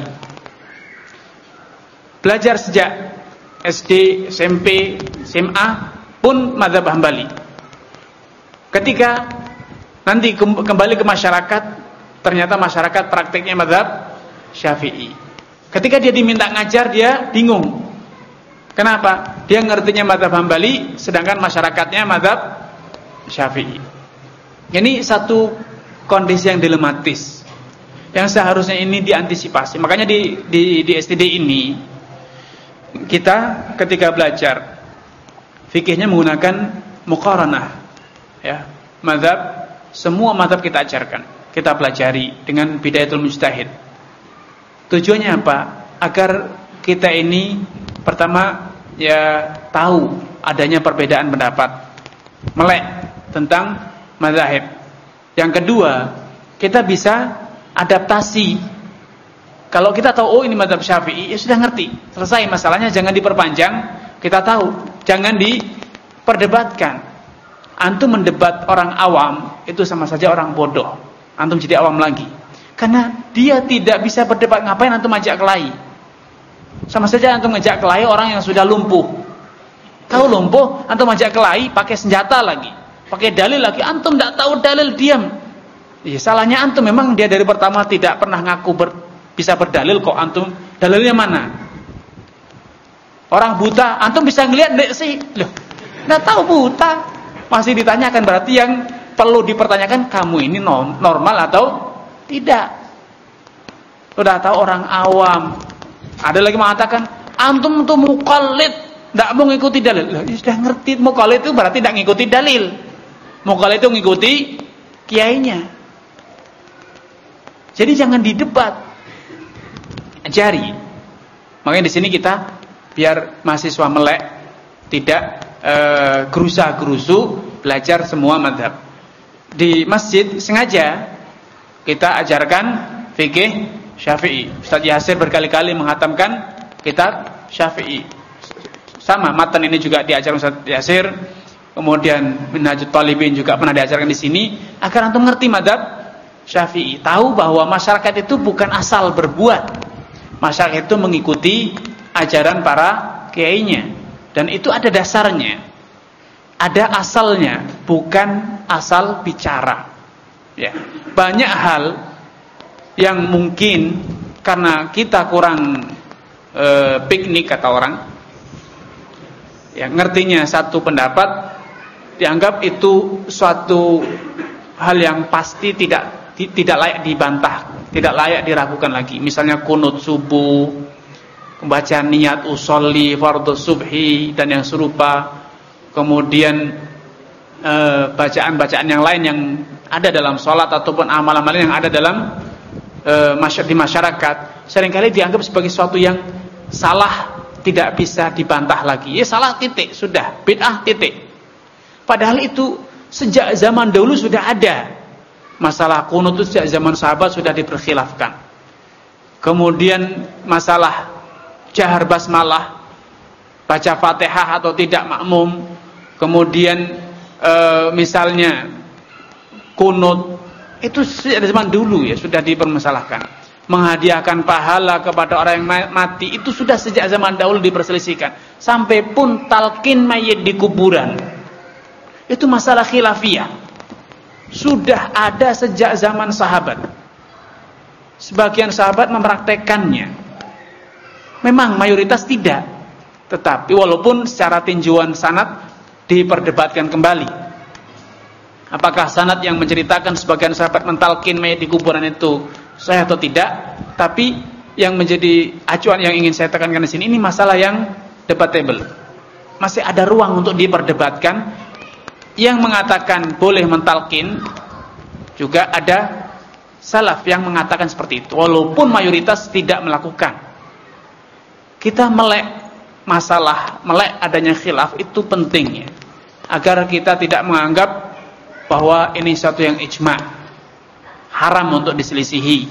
Belajar sejak S D, S M P, S M A pun mazhab Hambali. Ketika nanti kembali ke masyarakat, ternyata masyarakat prakteknya mazhab Syafi'i. Ketika dia diminta ngajar, dia bingung. Kenapa? Dia ngertinya mazhab Hambali, sedangkan masyarakatnya mazhab Syafi'i. Ini satu kondisi yang dilematis, yang seharusnya ini diantisipasi. Makanya di, di, di S T D ini, kita ketika belajar fikihnya menggunakan muqaranah, ya, mazhab, semua mazhab kita ajarkan, kita pelajari dengan bidayatul mujtahid. Tujuannya apa? Agar kita ini pertama ya tahu adanya perbedaan pendapat, melek tentang mazhab. Yang kedua, kita bisa adaptasi. Kalau kita tahu oh ini mazhab Syafi'i, ya sudah ngerti, selesai masalahnya, jangan diperpanjang. Kita tahu, jangan diperdebatkan. Antum mendebat orang awam itu sama saja orang bodoh. Antum jadi awam lagi. Karena dia tidak bisa berdebat, ngapain antum ajak kelahi? Sama saja antum ngajak kelahi orang yang sudah lumpuh. Tahu lumpuh, antum ajak kelahi pakai senjata lagi, pakai dalil lagi. Antum tidak tahu dalil, diam. Ya, salahnya antum, memang dia dari pertama tidak pernah ngaku ber, bisa berdalil kok. Antum dalilnya mana? Orang buta, antum bisa ngelihat enggak sih? Loh, enggak tahu buta. Masih ditanyakan, berarti yang perlu dipertanyakan kamu ini normal atau tidak. Sudah tahu orang awam. Ada lagi mengatakan antum tuh muqallid, tidak mau ngikuti dalil. Lah, sudah ngerti muqallid itu berarti tidak ngikuti dalil. Muqallid itu ngikuti kiainya. Jadi jangan didebat, ajari. Makanya di sini kita biar mahasiswa melek, tidak e, gerusa-gerusu, belajar semua mazhab. Di masjid sengaja kita ajarkan fikih Syafi'i. Ustaz Yasir berkali-kali menghatamkan kitab Syafi'i. Sama matan ini juga diajarkan Ustaz Yasir. Kemudian Minhajut Talibin juga pernah diajarkan di sini, agar antum ngerti mazhab Syafi'i. Tahu bahwa masyarakat itu bukan asal berbuat. Masyarakat itu mengikuti ajaran para kiainya, dan itu ada dasarnya, ada asalnya, bukan asal bicara. Ya, banyak hal yang mungkin karena kita kurang e, piknik kata orang, ya, ngertinya satu pendapat dianggap itu suatu hal yang pasti tidak tidak layak dibantah, tidak layak diragukan lagi. Misalnya kunut subuh, membaca niat usolli fardhu subhi dan yang serupa, kemudian bacaan-bacaan yang lain yang ada dalam sholat ataupun amal-amal yang ada dalam e, di masyarakat, seringkali dianggap sebagai sesuatu yang salah, tidak bisa dibantah lagi. Ya salah titik, sudah bid'ah titik. Padahal itu sejak zaman dahulu sudah ada. Masalah kunut itu sejak zaman sahabat sudah diperkhilafkan. Kemudian masalah jahar basmalah, baca Fatihah atau tidak makmum. Kemudian e, misalnya kunut itu sejak zaman dulu ya sudah dipermasalahkan. Menghadiahkan pahala kepada orang yang mati itu sudah sejak zaman dahulu diperselisihkan. Sampai pun talqin mayit di kuburan, itu masalah khilafiyah, sudah ada sejak zaman sahabat. Sebagian sahabat mempraktekannya, memang mayoritas tidak. Tetapi walaupun secara tinjauan sanad diperdebatkan kembali, apakah sanad yang menceritakan sebagian sahabat mentalkin mayit di kuburan itu sahih atau tidak. Tapi yang menjadi acuan yang ingin saya tekankan di sini, ini masalah yang debatable, masih ada ruang untuk diperdebatkan. Yang mengatakan boleh mentalkin, juga ada salaf yang mengatakan seperti itu, walaupun mayoritas tidak melakukan. Kita melek masalah, melek adanya khilaf itu penting ya, agar kita tidak menganggap bahwa ini satu yang ijma', haram untuk diselisihi,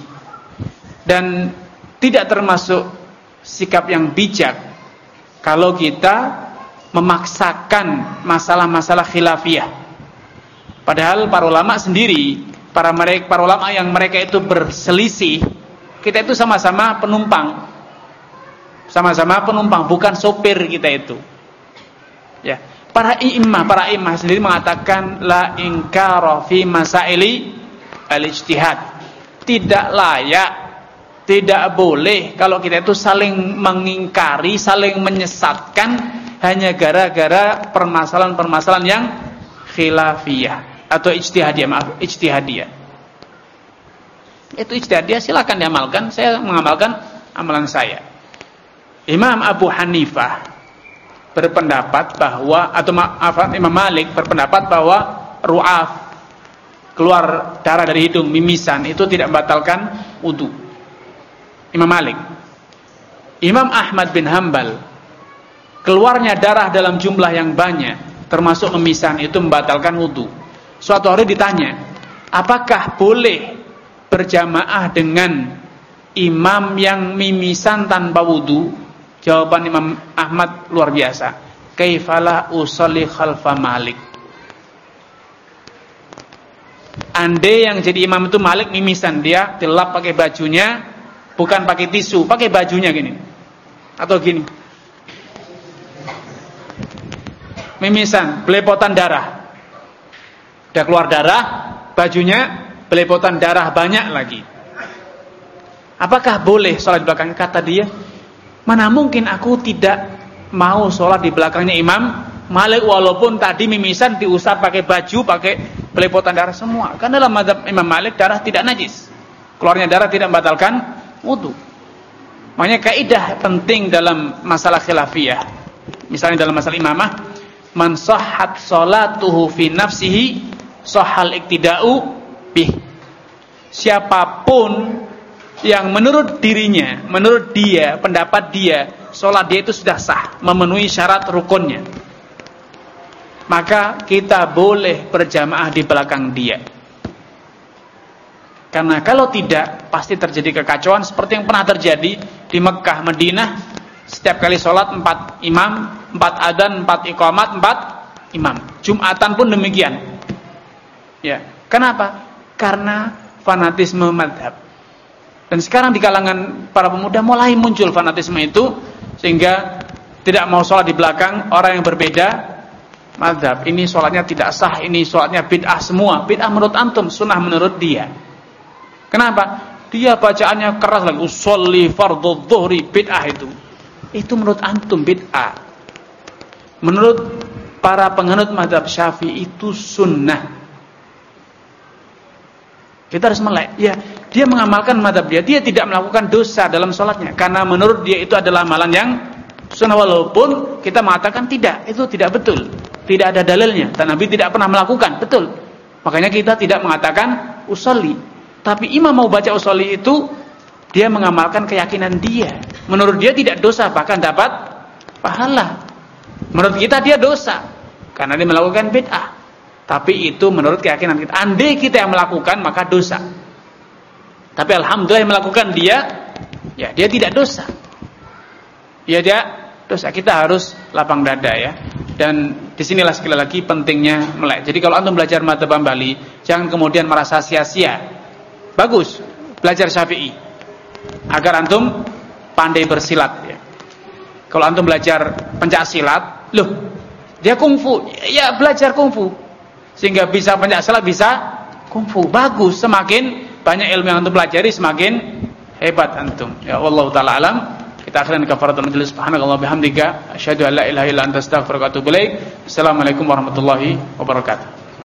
dan tidak termasuk sikap yang bijak kalau kita memaksakan masalah-masalah khilafiyah. Padahal para ulama sendiri, para mereka para ulama yang mereka itu berselisih, kita itu sama-sama penumpang. Sama-sama penumpang, bukan sopir kita itu. Ya, para imam, para imam sendiri mengatakan la inkara fi masaili al-ijtihad. Tidak layak, tidak boleh kalau kita itu saling mengingkari, saling menyesatkan hanya gara-gara permasalahan-permasalahan yang khilafiyah atau ijtihadiyah, maaf, ijtihadiyah. Itu ijtihadiyah, silakan diamalkan, saya mengamalkan amalan saya. Imam Abu Hanifah berpendapat bahwa, atau maaf, Imam Malik berpendapat bahwa ru'af, keluar darah dari hidung, mimisan, itu tidak membatalkan wudu. Imam Malik. Imam Ahmad bin Hanbal, keluarnya darah dalam jumlah yang banyak, termasuk mimisan, itu membatalkan wudu. Suatu hari ditanya, apakah boleh berjamaah dengan imam yang mimisan tanpa wudu? Jawaban Imam Ahmad luar biasa. Kaifala usolli khalfa Malik. Andai yang jadi imam itu Malik mimisan, dia dilap pakai bajunya, bukan pakai tisu, pakai bajunya gini. Atau gini. Mimisan, belepotan darah. Udah keluar darah, bajunya belepotan darah banyak lagi. Apakah boleh sholat di belakangnya? Kata dia, mana mungkin aku tidak mau sholat di belakangnya Imam Malik walaupun tadi mimisan diusap pakai baju, pakai belepotan darah semua. Karena dalam mazhab Imam Malik darah tidak najis. Keluarnya darah tidak membatalkan wudu. Makanya kaidah penting dalam masalah khilafiyah. Misalnya dalam masalah imamah, man sahhat sholatuhu fi nafsihi sahhal iktida'u bih. Siapapun yang menurut dirinya, menurut dia, pendapat dia, sholat dia itu sudah sah, memenuhi syarat rukunnya, maka kita boleh berjamaah di belakang dia. Karena kalau tidak, pasti terjadi kekacauan seperti yang pernah terjadi di Mekah, Madinah. Setiap kali sholat empat imam, empat adzan, empat iqamat, empat imam. Jumatan pun demikian. Ya, kenapa? Karena fanatisme madhab. Dan sekarang di kalangan para pemuda mulai muncul fanatisme itu, sehingga tidak mau sholat di belakang orang yang berbeda madhab. Ini sholatnya tidak sah, ini sholatnya bid'ah semua. Bid'ah menurut antum, sunnah menurut dia. Kenapa? Dia bacaannya keras lagi, usolli fardhu dhuhri, bid'ah itu. Itu menurut antum bid'ah. Menurut para penganut madhab Syafi'i itu sunnah. Kita harus melek. Ya, dia mengamalkan madhab dia. Dia tidak melakukan dosa dalam sholatnya. Karena menurut dia itu adalah amalan yang sunnah. Walaupun kita mengatakan tidak. Itu tidak betul. Tidak ada dalilnya. Dan Nabi tidak pernah melakukan. Betul. Makanya kita tidak mengatakan usolli. Tapi imam mau baca usolli itu, dia mengamalkan keyakinan dia. Menurut dia tidak dosa. Bahkan dapat pahala. Menurut kita dia dosa. Karena dia melakukan bid'ah. Tapi itu menurut keyakinan kita. Andai kita yang melakukan, maka dosa. Tapi alhamdulillah yang melakukan dia, ya dia tidak dosa. Ya dia dosa. Kita harus lapang dada ya. Dan disinilah sekali lagi pentingnya melek. Jadi kalau antum belajar madzhab Hambali, jangan kemudian merasa sia-sia. Bagus belajar Syafi'i agar antum pandai bersilat ya. Kalau antum belajar pencak silat, loh dia kungfu, ya belajar kungfu sehingga bisa pencak silat, bisa kungfu. Bagus, semakin banyak ilmu yang antum pelajari semakin hebat antum. Ya wallahu taala alam. Kita akhiran kafaratul majelis. Subhanallahi bihamdika asyhadu an la ilaha illa anta astaghfiruka wa atubu ilaik. Assalamualaikum warahmatullahi wabarakatuh.